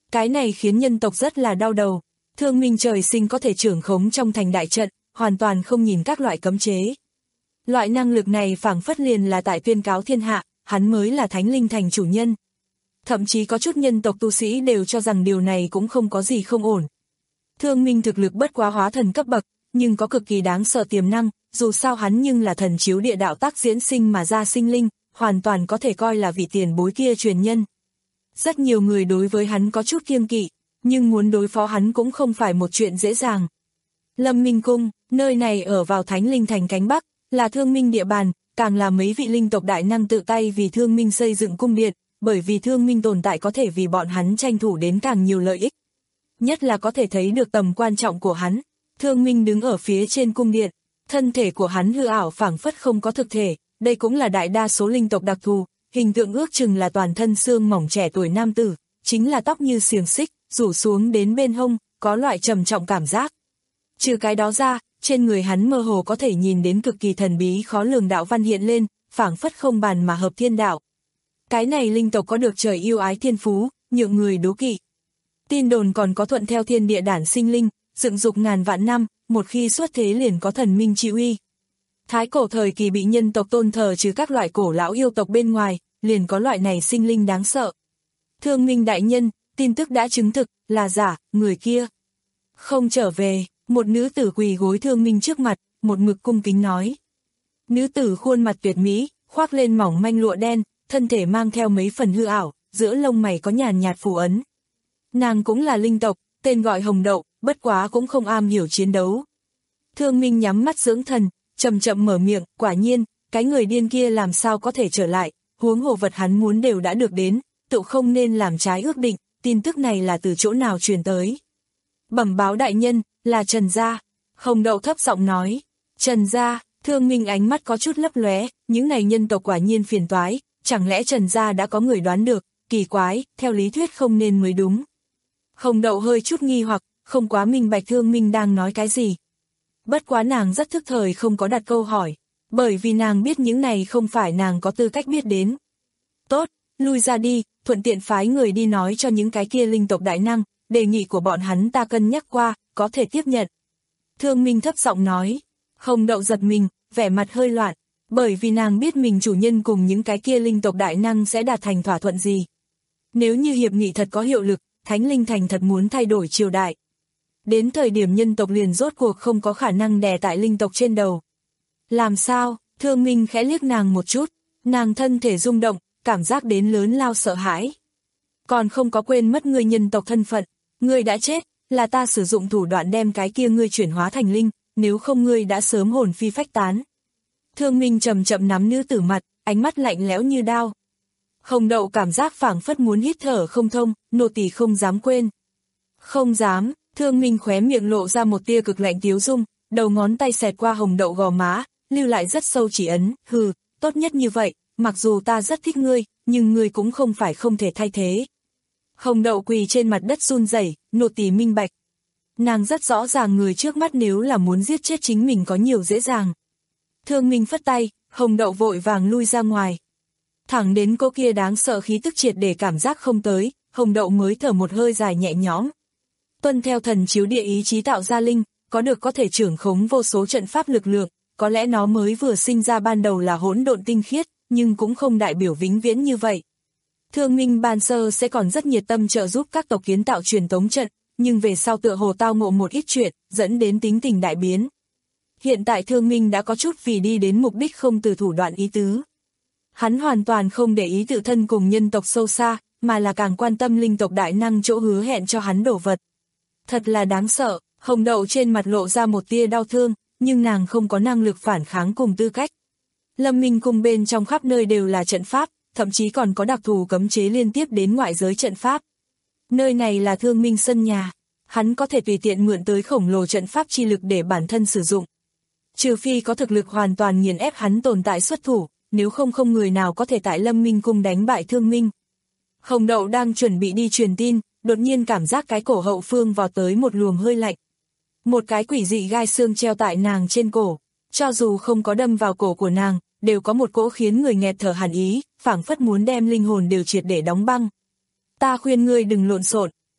Cái này khiến nhân tộc rất là đau đầu. Thương Minh trời sinh có thể trưởng khống trong thành đại trận, hoàn toàn không nhìn các loại cấm chế. Loại năng lực này phảng phất liền là tại tuyên cáo thiên hạ, hắn mới là Thánh Linh Thành chủ nhân. Thậm chí có chút nhân tộc tu sĩ đều cho rằng điều này cũng không có gì không ổn. Thương Minh thực lực bất quá hóa thần cấp bậc, nhưng có cực kỳ đáng sợ tiềm năng, dù sao hắn nhưng là thần chiếu địa đạo tác diễn sinh mà ra sinh linh, hoàn toàn có thể coi là vị tiền bối kia truyền nhân. Rất nhiều người đối với hắn có chút kiêng kỵ, nhưng muốn đối phó hắn cũng không phải một chuyện dễ dàng. Lâm Minh Cung, nơi này ở vào Thánh Linh Thành cánh Bắc, là Thương Minh địa bàn, càng là mấy vị linh tộc đại năng tự tay vì Thương Minh xây dựng cung điện, bởi vì Thương Minh tồn tại có thể vì bọn hắn tranh thủ đến càng nhiều lợi ích. Nhất là có thể thấy được tầm quan trọng của hắn. Thương Minh đứng ở phía trên cung điện, thân thể của hắn hư ảo phảng phất không có thực thể, đây cũng là đại đa số linh tộc đặc thù, hình tượng ước chừng là toàn thân xương mỏng trẻ tuổi nam tử, chính là tóc như xiềng xích, rủ xuống đến bên hông, có loại trầm trọng cảm giác. Trừ cái đó ra, trên người hắn mơ hồ có thể nhìn đến cực kỳ thần bí khó lường đạo văn hiện lên, phảng phất không bàn mà hợp thiên đạo. Cái này linh tộc có được trời yêu ái thiên phú, nhượng người đố kỵ. Tin đồn còn có thuận theo thiên địa đản sinh linh, dựng dục ngàn vạn năm, một khi xuất thế liền có thần minh trị uy. Thái cổ thời kỳ bị nhân tộc tôn thờ trừ các loại cổ lão yêu tộc bên ngoài, liền có loại này sinh linh đáng sợ. Thương Minh đại nhân, tin tức đã chứng thực, là giả, người kia không trở về. Một nữ tử quỳ gối Thương Minh trước mặt, một mực cung kính nói. Nữ tử khuôn mặt tuyệt mỹ, khoác lên mỏng manh lụa đen, thân thể mang theo mấy phần hư ảo, giữa lông mày có nhàn nhạt phù ấn. Nàng cũng là linh tộc, tên gọi Hồng Đậu, bất quá cũng không am hiểu chiến đấu. Thương Minh nhắm mắt dưỡng thần, chậm chậm mở miệng, quả nhiên, cái người điên kia làm sao có thể trở lại, huống hồ vật hắn muốn đều đã được đến, tự không nên làm trái ước định, tin tức này là từ chỗ nào truyền tới. Bẩm báo đại nhân, là Trần gia. Hồng Đậu thấp giọng nói. Trần gia. Thương Minh ánh mắt có chút lấp lóe, những này nhân tộc quả nhiên phiền toái, chẳng lẽ Trần gia đã có người đoán được, kỳ quái, theo lý thuyết không nên mới đúng. Hồng Đậu hơi chút nghi hoặc, không quá minh bạch Thương Minh đang nói cái gì. Bất quá nàng rất thức thời không có đặt câu hỏi, bởi vì nàng biết những này không phải nàng có tư cách biết đến. Tốt, lui ra đi, thuận tiện phái người đi nói cho những cái kia linh tộc đại năng, đề nghị của bọn hắn ta cân nhắc qua, có thể tiếp nhận. Thương Minh thấp giọng nói. Hồng Đậu giật mình, vẻ mặt hơi loạn, bởi vì nàng biết mình chủ nhân cùng những cái kia linh tộc đại năng sẽ đạt thành thỏa thuận gì. Nếu như hiệp nghị thật có hiệu lực, Thánh Linh Thành thật muốn thay đổi triều đại. Đến thời điểm nhân tộc liền rốt cuộc không có khả năng đè tại linh tộc trên đầu. Làm sao? Thương Minh khẽ liếc nàng một chút, nàng thân thể rung động, cảm giác đến lớn lao sợ hãi. Còn không có quên mất ngươi nhân tộc thân phận, ngươi đã chết, là ta sử dụng thủ đoạn đem cái kia ngươi chuyển hóa thành linh, nếu không ngươi đã sớm hồn phi phách tán. Thương Minh chậm chậm nắm nữ tử mặt, ánh mắt lạnh lẽo như đao. Hồng Đậu cảm giác phảng phất muốn hít thở không thông, nô tỳ không dám quên. Không dám. Thương Minh khóe miệng lộ ra một tia cực lạnh tiếu dung, đầu ngón tay xẹt qua Hồng Đậu gò má, lưu lại rất sâu chỉ ấn, hừ, tốt nhất như vậy, mặc dù ta rất thích ngươi, nhưng ngươi cũng không phải không thể thay thế. Hồng Đậu quỳ trên mặt đất run rẩy, nô tỳ minh bạch. Nàng rất rõ ràng người trước mắt nếu là muốn giết chết chính mình có nhiều dễ dàng. Thương Minh phất tay, Hồng Đậu vội vàng lui ra ngoài. Thẳng đến cô kia đáng sợ khí tức triệt để cảm giác không tới, Hồng Đậu mới thở một hơi dài nhẹ nhõm. Tuân theo thần chiếu địa ý chí tạo ra linh, có được có thể trưởng khống vô số trận pháp lực lượng, có lẽ nó mới vừa sinh ra ban đầu là hỗn độn tinh khiết, nhưng cũng không đại biểu vĩnh viễn như vậy. Thương Minh ban sơ sẽ còn rất nhiệt tâm trợ giúp các tộc kiến tạo truyền tống trận, nhưng về sau tựa hồ tao ngộ một ít chuyện, dẫn đến tính tình đại biến. Hiện tại Thương Minh đã có chút vì đi đến mục đích không từ thủ đoạn ý tứ. Hắn hoàn toàn không để ý tự thân cùng nhân tộc sâu xa, mà là càng quan tâm linh tộc đại năng chỗ hứa hẹn cho hắn đổ vật. Thật là đáng sợ, Hồng Đậu trên mặt lộ ra một tia đau thương, nhưng nàng không có năng lực phản kháng cùng tư cách. Lâm Minh Cung bên trong khắp nơi đều là trận pháp, thậm chí còn có đặc thù cấm chế liên tiếp đến ngoại giới trận pháp. Nơi này là Thương Minh sân nhà, hắn có thể tùy tiện mượn tới khổng lồ trận pháp chi lực để bản thân sử dụng. Trừ phi có thực lực hoàn toàn nghiền ép hắn tồn tại xuất thủ, nếu không không người nào có thể tại Lâm Minh Cung đánh bại Thương Minh. Hồng Đậu đang chuẩn bị đi truyền tin, đột nhiên cảm giác cái cổ hậu phương vào tới một luồng hơi lạnh. Một cái quỷ dị gai xương treo tại nàng trên cổ, cho dù không có đâm vào cổ của nàng, đều có một cỗ khiến người nghẹt thở hàn ý, phảng phất muốn đem linh hồn đều triệt để đóng băng. Ta khuyên ngươi đừng lộn xộn.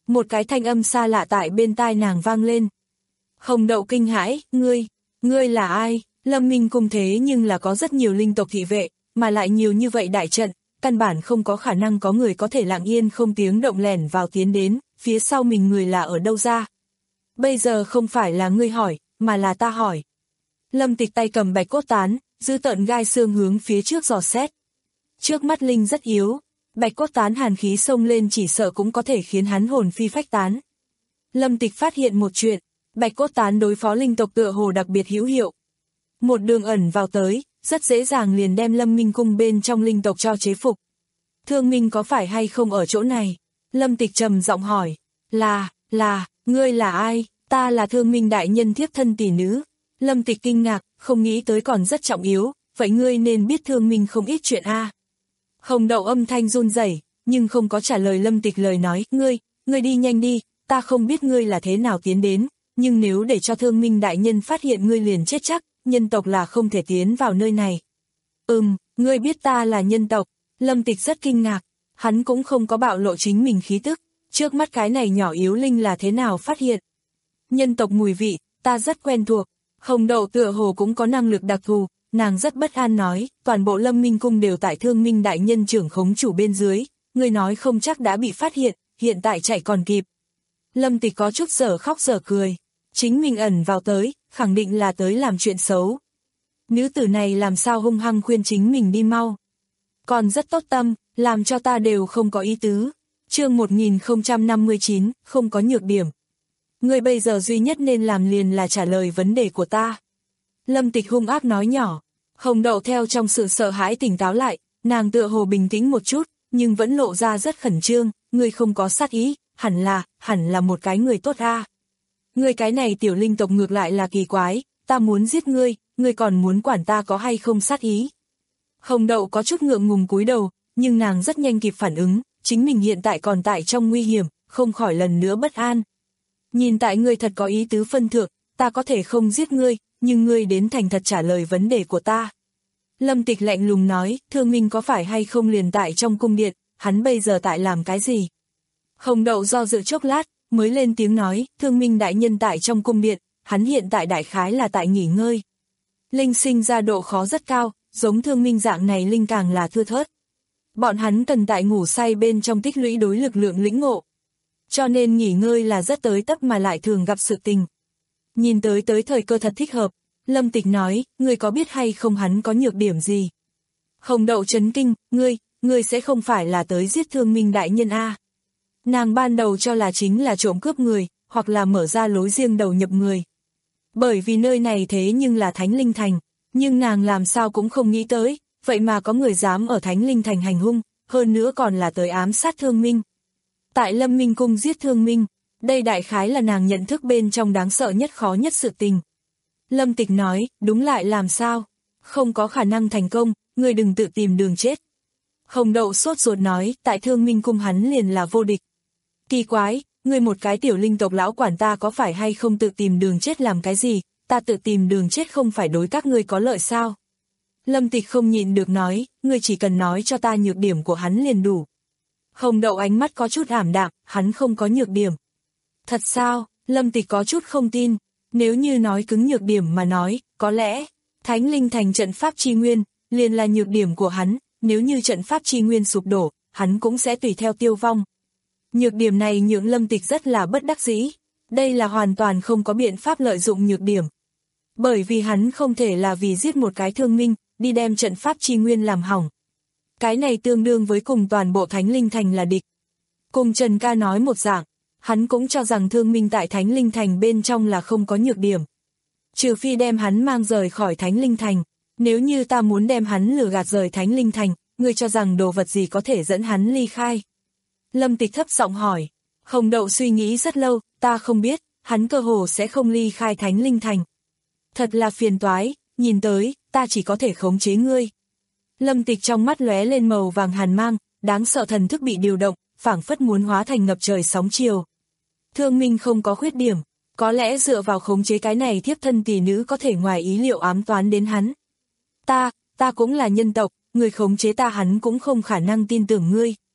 Một cái thanh âm xa lạ tại bên tai nàng vang lên. Hồng Đậu kinh hãi, ngươi, ngươi là ai? Lâm Minh cung thế nhưng là có rất nhiều linh tộc thị vệ, mà lại nhiều như vậy đại trận, căn bản không có khả năng có người có thể lặng yên không tiếng động lẻn vào tiến đến, phía sau mình người là ở đâu ra? Bây giờ không phải là ngươi hỏi, mà là ta hỏi. Lâm Tịch tay cầm bạch cốt tán, giữ tợn gai xương hướng phía trước dò xét. Trước mắt linh rất yếu, bạch cốt tán hàn khí xông lên chỉ sợ cũng có thể khiến hắn hồn phi phách tán. Lâm Tịch phát hiện một chuyện, bạch cốt tán đối phó linh tộc tựa hồ đặc biệt hữu hiệu. Một đường ẩn vào tới, rất dễ dàng liền đem Lâm Minh cung bên trong linh tộc cho chế phục. Thương Minh có phải hay không ở chỗ này? Lâm Tịch trầm giọng hỏi. Là, là, ngươi là ai? Ta là Thương Minh đại nhân thiếp thân tỷ nữ. Lâm Tịch kinh ngạc, không nghĩ tới còn rất trọng yếu, vậy ngươi nên biết Thương Minh không ít chuyện a. Hồng Đậu âm thanh run rẩy, nhưng không có trả lời Lâm Tịch lời nói, ngươi, ngươi đi nhanh đi, ta không biết ngươi là thế nào tiến đến, nhưng nếu để cho Thương Minh đại nhân phát hiện ngươi liền chết chắc, nhân tộc là không thể tiến vào nơi này. Ừm, ngươi biết ta là nhân tộc. Lâm Tịch rất kinh ngạc, hắn cũng không có bạo lộ chính mình khí tức, trước mắt cái này nhỏ yếu linh là thế nào phát hiện. Nhân tộc mùi vị, ta rất quen thuộc. Hồng Đậu tựa hồ cũng có năng lực đặc thù, nàng rất bất an nói, toàn bộ Lâm Minh cung đều tại Thương Minh đại nhân trưởng khống chủ bên dưới, người nói không chắc đã bị phát hiện, hiện tại chạy còn kịp. Lâm Tịch có chút dở khóc dở cười, chính mình ẩn vào tới, khẳng định là tới làm chuyện xấu. Nữ tử này làm sao hung hăng khuyên chính mình đi mau. Còn rất tốt tâm, làm cho ta đều không có ý tứ. Chương một nghìn không trăm năm mươi chín, không có nhược điểm. Ngươi bây giờ duy nhất nên làm liền là trả lời vấn đề của ta. Lâm Tịch hung ác nói nhỏ. Hồng Đậu theo trong sự sợ hãi tỉnh táo lại, nàng tựa hồ bình tĩnh một chút, nhưng vẫn lộ ra rất khẩn trương, ngươi không có sát ý, hẳn là, hẳn là một cái người tốt a. Ngươi cái này tiểu linh tộc ngược lại là kỳ quái, ta muốn giết ngươi, ngươi còn muốn quản ta có hay không sát ý. Hồng Đậu có chút ngượng ngùng cúi đầu, nhưng nàng rất nhanh kịp phản ứng, chính mình hiện tại còn tại trong nguy hiểm, không khỏi lần nữa bất an. Nhìn tại ngươi thật có ý tứ phân thượng, ta có thể không giết ngươi, nhưng ngươi đến thành thật trả lời vấn đề của ta. Lâm Tịch lạnh lùng nói, Thương Minh có phải hay không liền tại trong cung điện, hắn bây giờ tại làm cái gì? Hồng Đậu do dự chốc lát, mới lên tiếng nói, Thương Minh đại nhân tại trong cung điện, hắn hiện tại đại khái là tại nghỉ ngơi. Linh sinh ra độ khó rất cao, giống Thương Minh dạng này linh càng là thưa thớt. Bọn hắn cần tại ngủ say bên trong tích lũy đối lực lượng lĩnh ngộ. Cho nên nghỉ ngơi là rất tới tấp mà lại thường gặp sự tình. Nhìn tới tới thời cơ thật thích hợp, Lâm Tịch nói, ngươi có biết hay không hắn có nhược điểm gì? Hồng Đậu chấn kinh, ngươi, ngươi sẽ không phải là tới giết Thương Minh đại nhân a? Nàng ban đầu cho là chính là trộm cướp người, hoặc là mở ra lối riêng đầu nhập người. Bởi vì nơi này thế nhưng là Thánh Linh Thành, nhưng nàng làm sao cũng không nghĩ tới, vậy mà có người dám ở Thánh Linh Thành hành hung, hơn nữa còn là tới ám sát Thương Minh. Tại Lâm Minh cung giết Thương Minh, đây đại khái là nàng nhận thức bên trong đáng sợ nhất khó nhất sự tình. Lâm Tịch nói, đúng lại làm sao? Không có khả năng thành công, ngươi đừng tự tìm đường chết. Hồng Đậu sốt ruột nói, tại Thương Minh cung hắn liền là vô địch. Kỳ quái, ngươi một cái tiểu linh tộc lão quản ta có phải hay không tự tìm đường chết làm cái gì, ta tự tìm đường chết không phải đối các ngươi có lợi sao? Lâm Tịch không nhịn được nói, ngươi chỉ cần nói cho ta nhược điểm của hắn liền đủ. Hồng Đậu ánh mắt có chút ảm đạm, hắn không có nhược điểm. Thật sao? Lâm Tịch có chút không tin, nếu như nói cứng nhược điểm mà nói, có lẽ, Thánh Linh Thành trận pháp chi nguyên, liền là nhược điểm của hắn, nếu như trận pháp chi nguyên sụp đổ, hắn cũng sẽ tùy theo tiêu vong. Nhược điểm này nhượng Lâm Tịch rất là bất đắc dĩ, đây là hoàn toàn không có biện pháp lợi dụng nhược điểm. Bởi vì hắn không thể là vì giết một cái Thương Minh, đi đem trận pháp chi nguyên làm hỏng. Cái này tương đương với cùng toàn bộ Thánh Linh Thành là địch. Cùng Trần Ca nói một dạng, hắn cũng cho rằng Thương Minh tại Thánh Linh Thành bên trong là không có nhược điểm. Trừ phi đem hắn mang rời khỏi Thánh Linh Thành, nếu như ta muốn đem hắn lừa gạt rời Thánh Linh Thành, ngươi cho rằng đồ vật gì có thể dẫn hắn ly khai? Lâm Tịch thấp giọng hỏi. Hồng Đậu suy nghĩ rất lâu, ta không biết, hắn cơ hồ sẽ không ly khai Thánh Linh Thành. Thật là phiền toái, nhìn tới, ta chỉ có thể khống chế ngươi. Lâm Tịch trong mắt lóe lên màu vàng hàn mang, đáng sợ thần thức bị điều động, phảng phất muốn hóa thành ngập trời sóng chiều. Thương Minh không có khuyết điểm, có lẽ dựa vào khống chế cái này thiếp thân tỷ nữ có thể ngoài ý liệu ám toán đến hắn. Ta, ta cũng là nhân tộc, người khống chế ta hắn cũng không khả năng tin tưởng ngươi.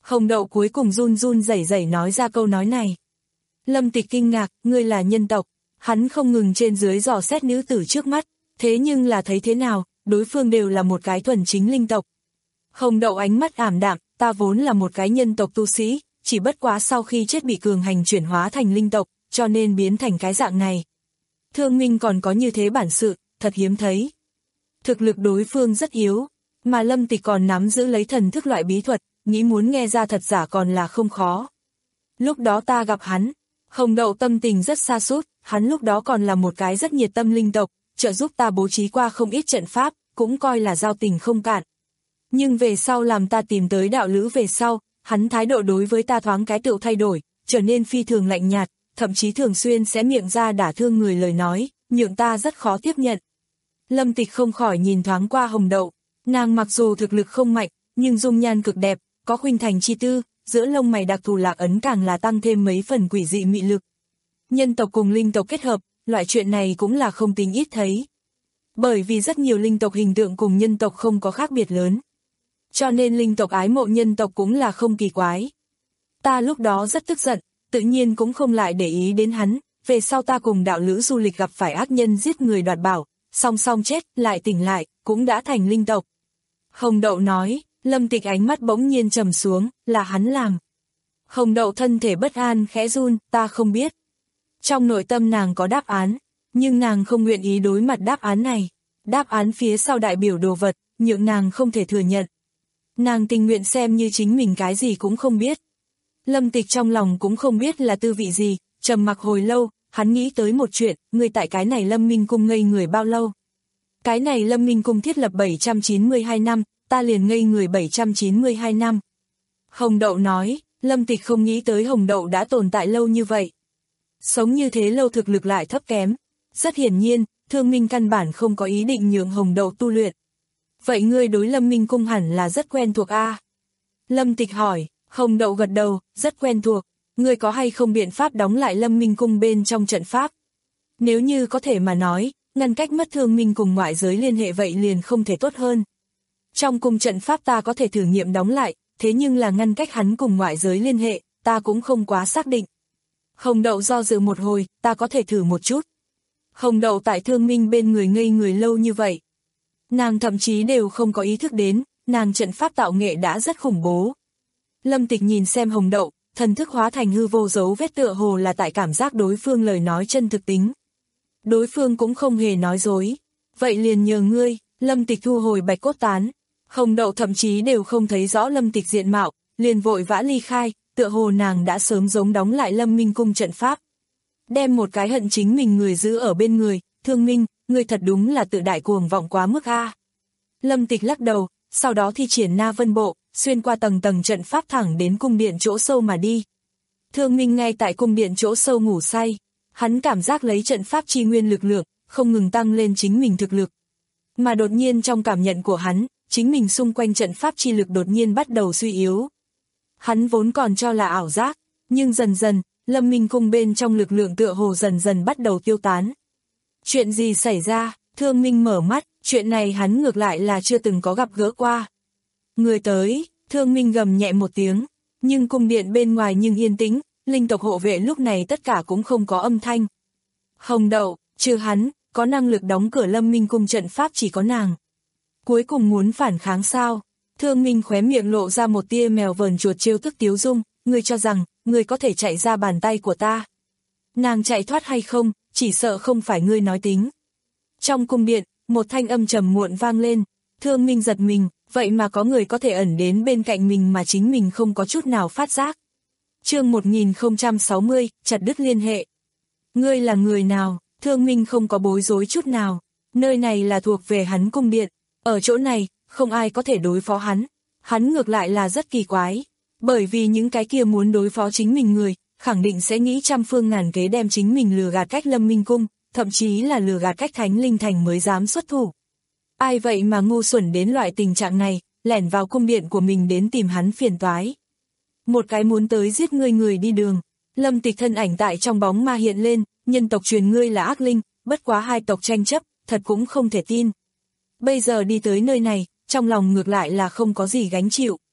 Hồng Đậu cuối cùng run run rẩy rẩy nói ra câu nói này. Lâm Tịch kinh ngạc, ngươi là nhân tộc. Hắn không ngừng trên dưới dò xét nữ tử trước mắt, thế nhưng là thấy thế nào, đối phương đều là một cái thuần chính linh tộc. Hồng Đậu ánh mắt ảm đạm, ta vốn là một cái nhân tộc tu sĩ, chỉ bất quá sau khi chết bị cường hành chuyển hóa thành linh tộc, cho nên biến thành cái dạng này. Thương Minh còn có như thế bản sự, thật hiếm thấy. Thực lực đối phương rất yếu, mà Lâm Tịch còn nắm giữ lấy thần thức loại bí thuật, nghĩ muốn nghe ra thật giả còn là không khó. Lúc đó ta gặp hắn, Hồng Đậu tâm tình rất xa sút, hắn lúc đó còn là một cái rất nhiệt tâm linh tộc, trợ giúp ta bố trí qua không ít trận pháp, cũng coi là giao tình không cạn. Nhưng về sau làm ta tìm tới đạo lữ về sau, hắn thái độ đối với ta thoáng cái tựu thay đổi, trở nên phi thường lạnh nhạt, thậm chí thường xuyên sẽ miệng ra đả thương người lời nói, nhượng ta rất khó tiếp nhận. Lâm Tịch không khỏi nhìn thoáng qua Hồng Đậu, nàng mặc dù thực lực không mạnh, nhưng dung nhan cực đẹp, có khuynh thành chi tư, giữa lông mày đặc thù lạc ấn càng là tăng thêm mấy phần quỷ dị mị lực. Nhân tộc cùng linh tộc kết hợp, loại chuyện này cũng là không tính ít thấy. Bởi vì rất nhiều linh tộc hình tượng cùng nhân tộc không có khác biệt lớn. Cho nên linh tộc ái mộ nhân tộc cũng là không kỳ quái. Ta lúc đó rất tức giận, tự nhiên cũng không lại để ý đến hắn, về sau ta cùng đạo lữ du lịch gặp phải ác nhân giết người đoạt bảo, song song chết, lại tỉnh lại, cũng đã thành linh tộc. Hồng Đậu nói, Lâm Tịch ánh mắt bỗng nhiên trầm xuống, là hắn làm. Hồng Đậu thân thể bất an khẽ run, ta không biết. Trong nội tâm nàng có đáp án, nhưng nàng không nguyện ý đối mặt đáp án này. Đáp án phía sau đại biểu đồ vật, nhượng nàng không thể thừa nhận. Nàng tình nguyện xem như chính mình cái gì cũng không biết. Lâm Tịch trong lòng cũng không biết là tư vị gì, trầm mặc hồi lâu, hắn nghĩ tới một chuyện, người tại cái này Lâm Minh Cung ngây người bao lâu. Cái này Lâm Minh Cung thiết lập bảy trăm chín mươi hai năm, ta liền ngây người bảy trăm chín mươi hai năm. Hồng Đậu nói, Lâm Tịch không nghĩ tới Hồng Đậu đã tồn tại lâu như vậy. Sống như thế lâu thực lực lại thấp kém. Rất hiển nhiên, Thương Minh căn bản không có ý định nhượng Hồng Đậu tu luyện. Vậy ngươi đối Lâm Minh Cung hẳn là rất quen thuộc a? Lâm Tịch hỏi, Hồng Đậu gật đầu, rất quen thuộc. Ngươi có hay không biện pháp đóng lại Lâm Minh Cung bên trong trận pháp? Nếu như có thể mà nói, ngăn cách mất Thương Minh cùng ngoại giới liên hệ vậy liền không thể tốt hơn. Trong cung trận pháp ta có thể thử nghiệm đóng lại, thế nhưng là ngăn cách hắn cùng ngoại giới liên hệ, ta cũng không quá xác định. Hồng Đậu do dự một hồi, ta có thể thử một chút. Hồng Đậu tại Thương Minh bên người ngây người lâu như vậy. Nàng thậm chí đều không có ý thức đến, nàng trận pháp tạo nghệ đã rất khủng bố. Lâm Tịch nhìn xem Hồng Đậu, thần thức hóa thành hư vô dấu vết tựa hồ là tại cảm giác đối phương lời nói chân thực tính. Đối phương cũng không hề nói dối. Vậy liền nhờ ngươi, Lâm Tịch thu hồi bạch cốt tán. Hồng Đậu thậm chí đều không thấy rõ Lâm Tịch diện mạo, liền vội vã ly khai, tựa hồ nàng đã sớm giống đóng lại Lâm Minh Cung trận pháp. Đem một cái hận chính mình người giữ ở bên người, Thương Minh, người thật đúng là tự đại cuồng vọng quá mức a. Lâm Tịch lắc đầu, sau đó thi triển Na Vân Bộ, xuyên qua tầng tầng trận pháp thẳng đến cung điện chỗ sâu mà đi. Thương Minh ngay tại cung điện chỗ sâu ngủ say, hắn cảm giác lấy trận pháp chi nguyên lực lượng, không ngừng tăng lên chính mình thực lực. Mà đột nhiên trong cảm nhận của hắn, chính mình xung quanh trận pháp chi lực đột nhiên bắt đầu suy yếu. Hắn vốn còn cho là ảo giác, nhưng dần dần, Lâm Minh Cung bên trong lực lượng tựa hồ dần dần bắt đầu tiêu tán. Chuyện gì xảy ra? Thương Minh mở mắt, chuyện này hắn ngược lại là chưa từng có gặp gỡ qua. Người tới, Thương Minh gầm nhẹ một tiếng, nhưng cung điện bên ngoài nhưng yên tĩnh, linh tộc hộ vệ lúc này tất cả cũng không có âm thanh. Hồng Đậu, trừ hắn, có năng lực đóng cửa Lâm Minh Cung trận pháp chỉ có nàng. Cuối cùng muốn phản kháng sao? Thương Minh khóe miệng lộ ra một tia mèo vờn chuột trêu tức tiếu dung, ngươi cho rằng, ngươi có thể chạy ra bàn tay của ta. Nàng chạy thoát hay không, chỉ sợ không phải ngươi nói tính. Trong cung điện, một thanh âm trầm muộn vang lên, Thương Minh giật mình, vậy mà có người có thể ẩn đến bên cạnh mình mà chính mình không có chút nào phát giác. Chương một nghìn không trăm sáu mươi, chặt đứt liên hệ. Ngươi là người nào? Thương Minh không có bối rối chút nào, nơi này là thuộc về hắn cung điện, ở chỗ này, không ai có thể đối phó hắn, hắn ngược lại là rất kỳ quái, bởi vì những cái kia muốn đối phó chính mình người, khẳng định sẽ nghĩ trăm phương ngàn kế đem chính mình lừa gạt cách Lâm Minh Cung, thậm chí là lừa gạt cách Thánh Linh Thành mới dám xuất thủ. Ai vậy mà ngu xuẩn đến loại tình trạng này, lẻn vào cung điện của mình đến tìm hắn phiền toái. Một cái muốn tới giết ngươi người đi đường, Lâm Tịch thân ảnh tại trong bóng ma hiện lên, nhân tộc truyền ngươi là ác linh, bất quá hai tộc tranh chấp, thật cũng không thể tin. Bây giờ đi tới nơi này, trong lòng ngược lại là không có gì gánh chịu.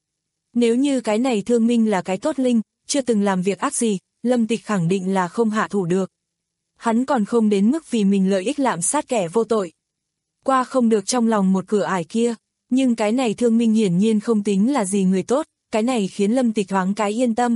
Nếu như cái này Thương Minh là cái tốt linh, chưa từng làm việc ác gì, Lâm Tịch khẳng định là không hạ thủ được. Hắn còn không đến mức vì mình lợi ích lạm sát kẻ vô tội. Qua không được trong lòng một cửa ải kia, nhưng cái này Thương Minh hiển nhiên không tính là gì người tốt, cái này khiến Lâm Tịch thoáng cái yên tâm.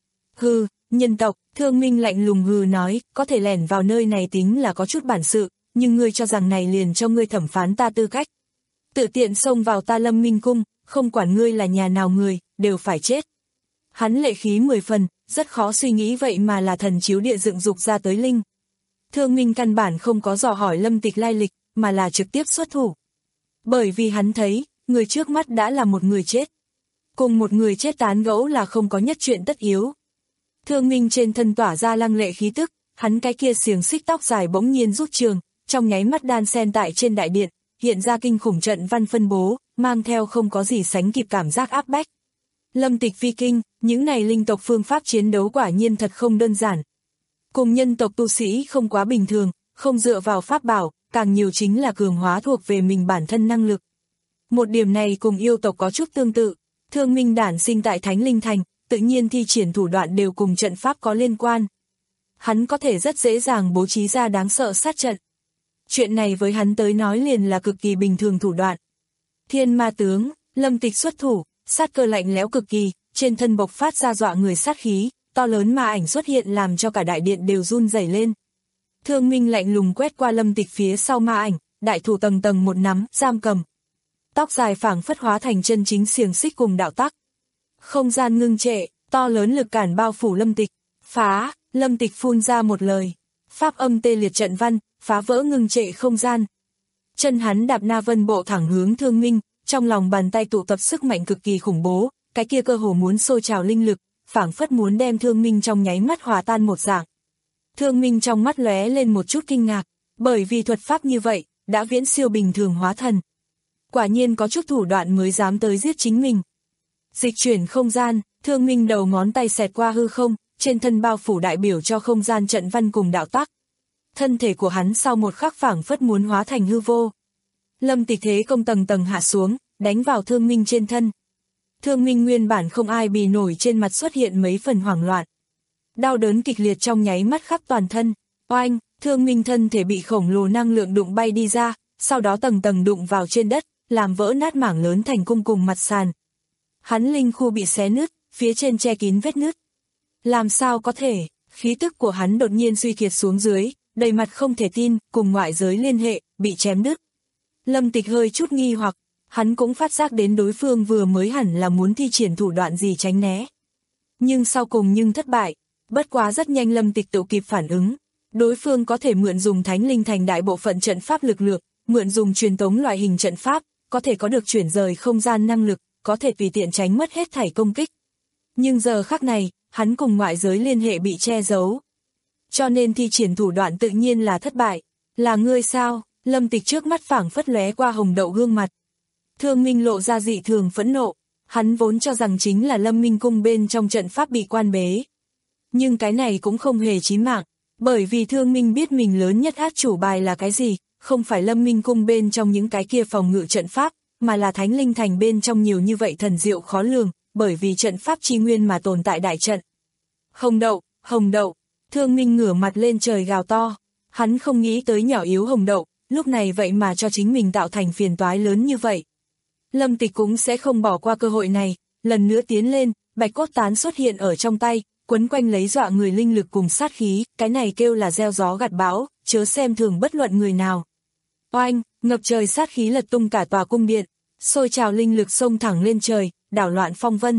Hừ, nhân tộc, Thương Minh lạnh lùng hừ nói, có thể lẻn vào nơi này tính là có chút bản sự, nhưng ngươi cho rằng này liền cho ngươi thẩm phán ta tư cách. Tự tiện xông vào ta Lâm Minh cung, không quản ngươi là nhà nào người, đều phải chết. Hắn lệ khí mười phần, rất khó suy nghĩ vậy mà là thần chiếu địa dựng dục ra tới linh. Thương Minh căn bản không có dò hỏi Lâm Tịch lai lịch, mà là trực tiếp xuất thủ. Bởi vì hắn thấy, người trước mắt đã là một người chết. Cùng một người chết tán gẫu là không có nhất chuyện tất yếu. Thương Minh trên thân tỏa ra lăng lệ khí tức, hắn cái kia xiềng xích tóc dài bỗng nhiên rút trường, trong nháy mắt đan xen tại trên đại điện, hiện ra kinh khủng trận văn phân bố, mang theo không có gì sánh kịp cảm giác áp bách. Lâm Tịch vi kinh, những này linh tộc phương pháp chiến đấu quả nhiên thật không đơn giản. Cùng nhân tộc tu sĩ không quá bình thường, không dựa vào pháp bảo, càng nhiều chính là cường hóa thuộc về mình bản thân năng lực. Một điểm này cùng yêu tộc có chút tương tự, Thương Minh đản sinh tại Thánh Linh Thành, tự nhiên thi triển thủ đoạn đều cùng trận pháp có liên quan. Hắn có thể rất dễ dàng bố trí ra đáng sợ sát trận. Chuyện này với hắn tới nói liền là cực kỳ bình thường thủ đoạn. Thiên ma tướng, Lâm Tịch xuất thủ, sát cơ lạnh lẽo cực kỳ, trên thân bộc phát ra dọa người sát khí, to lớn ma ảnh xuất hiện làm cho cả đại điện đều run rẩy lên. Thương Minh lạnh lùng quét qua Lâm Tịch phía sau ma ảnh, đại thủ tầng tầng một nắm, giam cầm. Tóc dài phảng phất hóa thành chân chính xiềng xích cùng đạo tắc. Không gian ngưng trệ, to lớn lực cản bao phủ Lâm Tịch, phá, Lâm Tịch phun ra một lời. Pháp âm tê liệt trận văn, phá vỡ ngưng trệ không gian. Chân hắn đạp na vân bộ thẳng hướng Thương Minh, trong lòng bàn tay tụ tập sức mạnh cực kỳ khủng bố, cái kia cơ hồ muốn sôi trào linh lực, phảng phất muốn đem Thương Minh trong nháy mắt hòa tan một dạng. Thương Minh trong mắt lóe lên một chút kinh ngạc, bởi vì thuật pháp như vậy, đã viễn siêu bình thường hóa thần. Quả nhiên có chút thủ đoạn mới dám tới giết chính mình. Dịch chuyển không gian, Thương Minh đầu ngón tay xẹt qua hư không, trên thân bao phủ đại biểu cho không gian trận văn cùng đạo tắc. Thân thể của hắn sau một khắc phảng phất muốn hóa thành hư vô. Lâm Tịch thế công tầng tầng hạ xuống, đánh vào Thương Minh trên thân. Thương Minh nguyên bản không ai bì nổi trên mặt xuất hiện mấy phần hoảng loạn. Đau đớn kịch liệt trong nháy mắt khắp toàn thân, oanh, Thương Minh thân thể bị khổng lồ năng lượng đụng bay đi ra, sau đó tầng tầng đụng vào trên đất, làm vỡ nát mảng lớn thành cung cùng mặt sàn. Hắn linh khu bị xé nứt, phía trên che kín vết nứt. Làm sao có thể, khí tức của hắn đột nhiên suy kiệt xuống dưới, đầy mặt không thể tin, cùng ngoại giới liên hệ, bị chém đứt. Lâm Tịch hơi chút nghi hoặc, hắn cũng phát giác đến đối phương vừa mới hẳn là muốn thi triển thủ đoạn gì tránh né. Nhưng sau cùng nhưng thất bại, bất quá rất nhanh Lâm Tịch tự kịp phản ứng. Đối phương có thể mượn dùng Thánh Linh Thành đại bộ phận trận pháp lực lượng, mượn dùng truyền tống loại hình trận pháp, có thể có được chuyển rời không gian năng lực, có thể tùy tiện tránh mất hết thảy công kích. Nhưng giờ khắc này, hắn cùng ngoại giới liên hệ bị che giấu. Cho nên thi triển thủ đoạn tự nhiên là thất bại. Là ngươi sao? Lâm Tịch trước mắt phảng phất lóe qua hồng đậu gương mặt. Thương Minh lộ ra dị thường phẫn nộ, hắn vốn cho rằng chính là Lâm Minh cung bên trong trận pháp bị quan bế. Nhưng cái này cũng không hề chí mạng, bởi vì Thương Minh biết mình lớn nhất át chủ bài là cái gì, không phải Lâm Minh cung bên trong những cái kia phòng ngự trận pháp, mà là Thánh Linh Thành bên trong nhiều như vậy thần diệu khó lường, bởi vì trận pháp chi nguyên mà tồn tại đại trận. Hồng đậu, hồng đậu, Thương Minh ngửa mặt lên trời gào to, hắn không nghĩ tới nhỏ yếu hồng đậu, lúc này vậy mà cho chính mình tạo thành phiền toái lớn như vậy. Lâm Tịch cũng sẽ không bỏ qua cơ hội này, lần nữa tiến lên, bạch cốt tán xuất hiện ở trong tay, quấn quanh lấy dọa người linh lực cùng sát khí, cái này kêu là gieo gió gặt bão, chớ xem thường bất luận người nào. Oanh, ngập trời sát khí lật tung cả tòa cung điện, sôi trào linh lực xông thẳng lên trời, đảo loạn phong vân.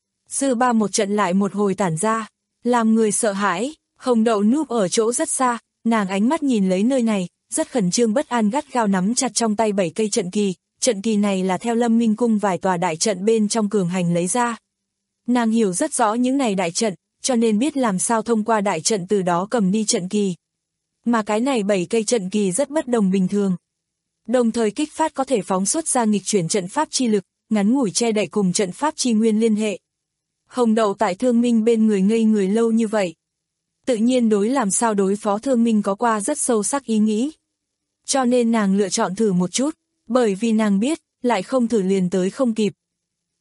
Dư ba một trận lại một hồi tản ra, làm người sợ hãi, hồng đậu núp ở chỗ rất xa, nàng ánh mắt nhìn lấy nơi này, rất khẩn trương bất an gắt gao nắm chặt trong tay bảy cây trận kỳ, trận kỳ này là theo Lâm Minh cung vài tòa đại trận bên trong cường hành lấy ra. Nàng hiểu rất rõ những này đại trận, cho nên biết làm sao thông qua đại trận từ đó cầm đi trận kỳ. Mà cái này bảy cây trận kỳ rất bất đồng bình thường. Đồng thời kích phát có thể phóng xuất ra nghịch chuyển trận pháp chi lực, ngắn ngủi che đậy cùng trận pháp chi nguyên liên hệ. Hồng đậu tại Thương Minh bên người ngây người lâu như vậy. Tự nhiên đối làm sao đối phó Thương Minh có qua rất sâu sắc ý nghĩ. Cho nên nàng lựa chọn thử một chút, bởi vì nàng biết, lại không thử liền tới không kịp.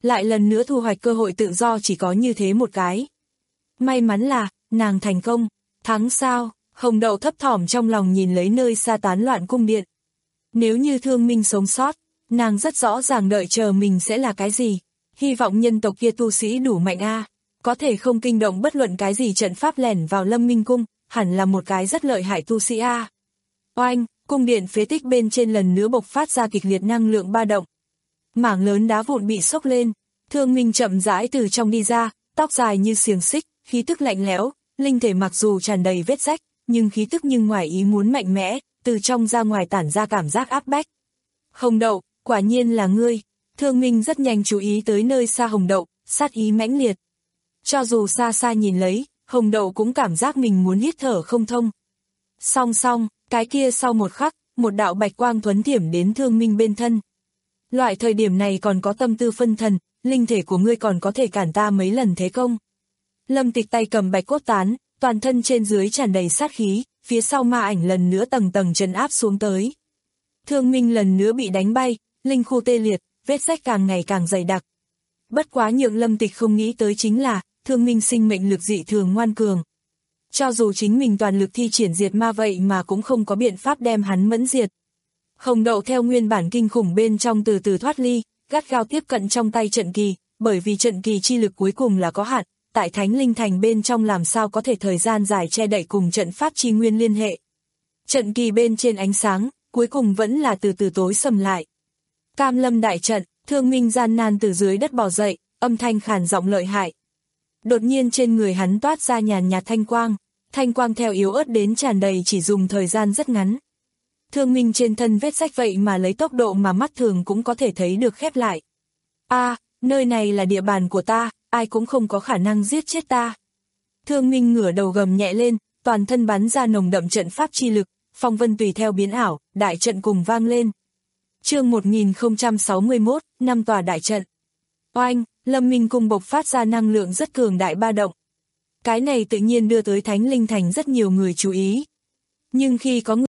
lại lần nữa thu hoạch cơ hội tự do chỉ có như thế một cái. May mắn là, nàng thành công, thắng sao, Hồng Đậu thấp thỏm trong lòng nhìn lấy nơi xa tán loạn cung điện. Nếu như Thương Minh sống sót, nàng rất rõ ràng đợi chờ mình sẽ là cái gì. Hy vọng nhân tộc kia tu sĩ đủ mạnh a, có thể không kinh động bất luận cái gì trận pháp lẻn vào Lâm Minh cung, hẳn là một cái rất lợi hại tu sĩ a. Oanh, cung điện phế tích bên trên lần nữa bộc phát ra kịch liệt năng lượng ba động. Mảng lớn đá vụn bị xốc lên, Thương Minh chậm rãi từ trong đi ra, tóc dài như xiềng xích, khí tức lạnh lẽo, linh thể mặc dù tràn đầy vết rách, nhưng khí tức nhưng ngoài ý muốn mạnh mẽ, từ trong ra ngoài tản ra cảm giác áp bách. Hồng Đậu, quả nhiên là ngươi. Thương Minh rất nhanh chú ý tới nơi xa Hồng Đậu, sát ý mãnh liệt. Cho dù xa xa nhìn lấy, Hồng Đậu cũng cảm giác mình muốn hít thở không thông. Song song, cái kia sau một khắc, một đạo bạch quang thuấn thiểm đến Thương Minh bên thân. Loại thời điểm này còn có tâm tư phân thần, linh thể của ngươi còn có thể cản ta mấy lần thế công. Lâm Tịch tay cầm bạch cốt tán, toàn thân trên dưới tràn đầy sát khí, phía sau ma ảnh lần nữa tầng tầng trấn áp xuống tới. Thương Minh lần nữa bị đánh bay, linh khu tê liệt, vết rách càng ngày càng dày đặc. Bất quá nhượng Lâm Tịch không nghĩ tới chính là, Thương Minh sinh mệnh lực dị thường ngoan cường. Cho dù chính mình toàn lực thi triển diệt ma vậy mà cũng không có biện pháp đem hắn mẫn diệt. Hồng Đậu theo nguyên bản kinh khủng bên trong từ từ thoát ly, gắt gao tiếp cận trong tay trận kỳ, bởi vì trận kỳ chi lực cuối cùng là có hạn, tại Thánh Linh Thành bên trong làm sao có thể thời gian dài che đậy cùng trận pháp chi nguyên liên hệ. Trận kỳ bên trên ánh sáng, cuối cùng vẫn là từ từ tối sầm lại. Cam Lâm đại trận, Thương Minh gian nan từ dưới đất bò dậy, âm thanh khàn giọng lợi hại. Đột nhiên trên người hắn toát ra nhàn nhạt thanh quang, thanh quang theo yếu ớt đến tràn đầy chỉ dùng thời gian rất ngắn. Thương Minh trên thân vết rách vậy mà lấy tốc độ mà mắt thường cũng có thể thấy được khép lại. A, à, nơi này là địa bàn của ta, ai cũng không có khả năng giết chết ta. Thương Minh ngửa đầu gầm nhẹ lên, toàn thân bắn ra nồng đậm trận pháp chi lực, phong vân tùy theo biến ảo, đại trận cùng vang lên. Chương một nghìn không trăm sáu mươi mốt, năm tòa đại trận. Oanh, Lâm Minh cung bộc phát ra năng lượng rất cường đại ba động. Cái này tự nhiên đưa tới Thánh Linh Thành rất nhiều người chú ý. Nhưng khi có người...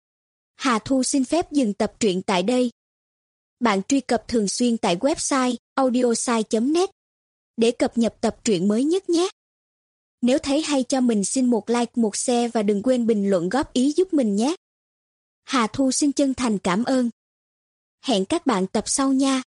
Hà Thu xin phép dừng tập truyện tại đây. Bạn truy cập thường xuyên tại website audiosai chấm net để cập nhật tập truyện mới nhất nhé. Nếu thấy hay cho mình xin một like, một share và đừng quên bình luận góp ý giúp mình nhé. Hà Thu xin chân thành cảm ơn. Hẹn các bạn tập sau nha.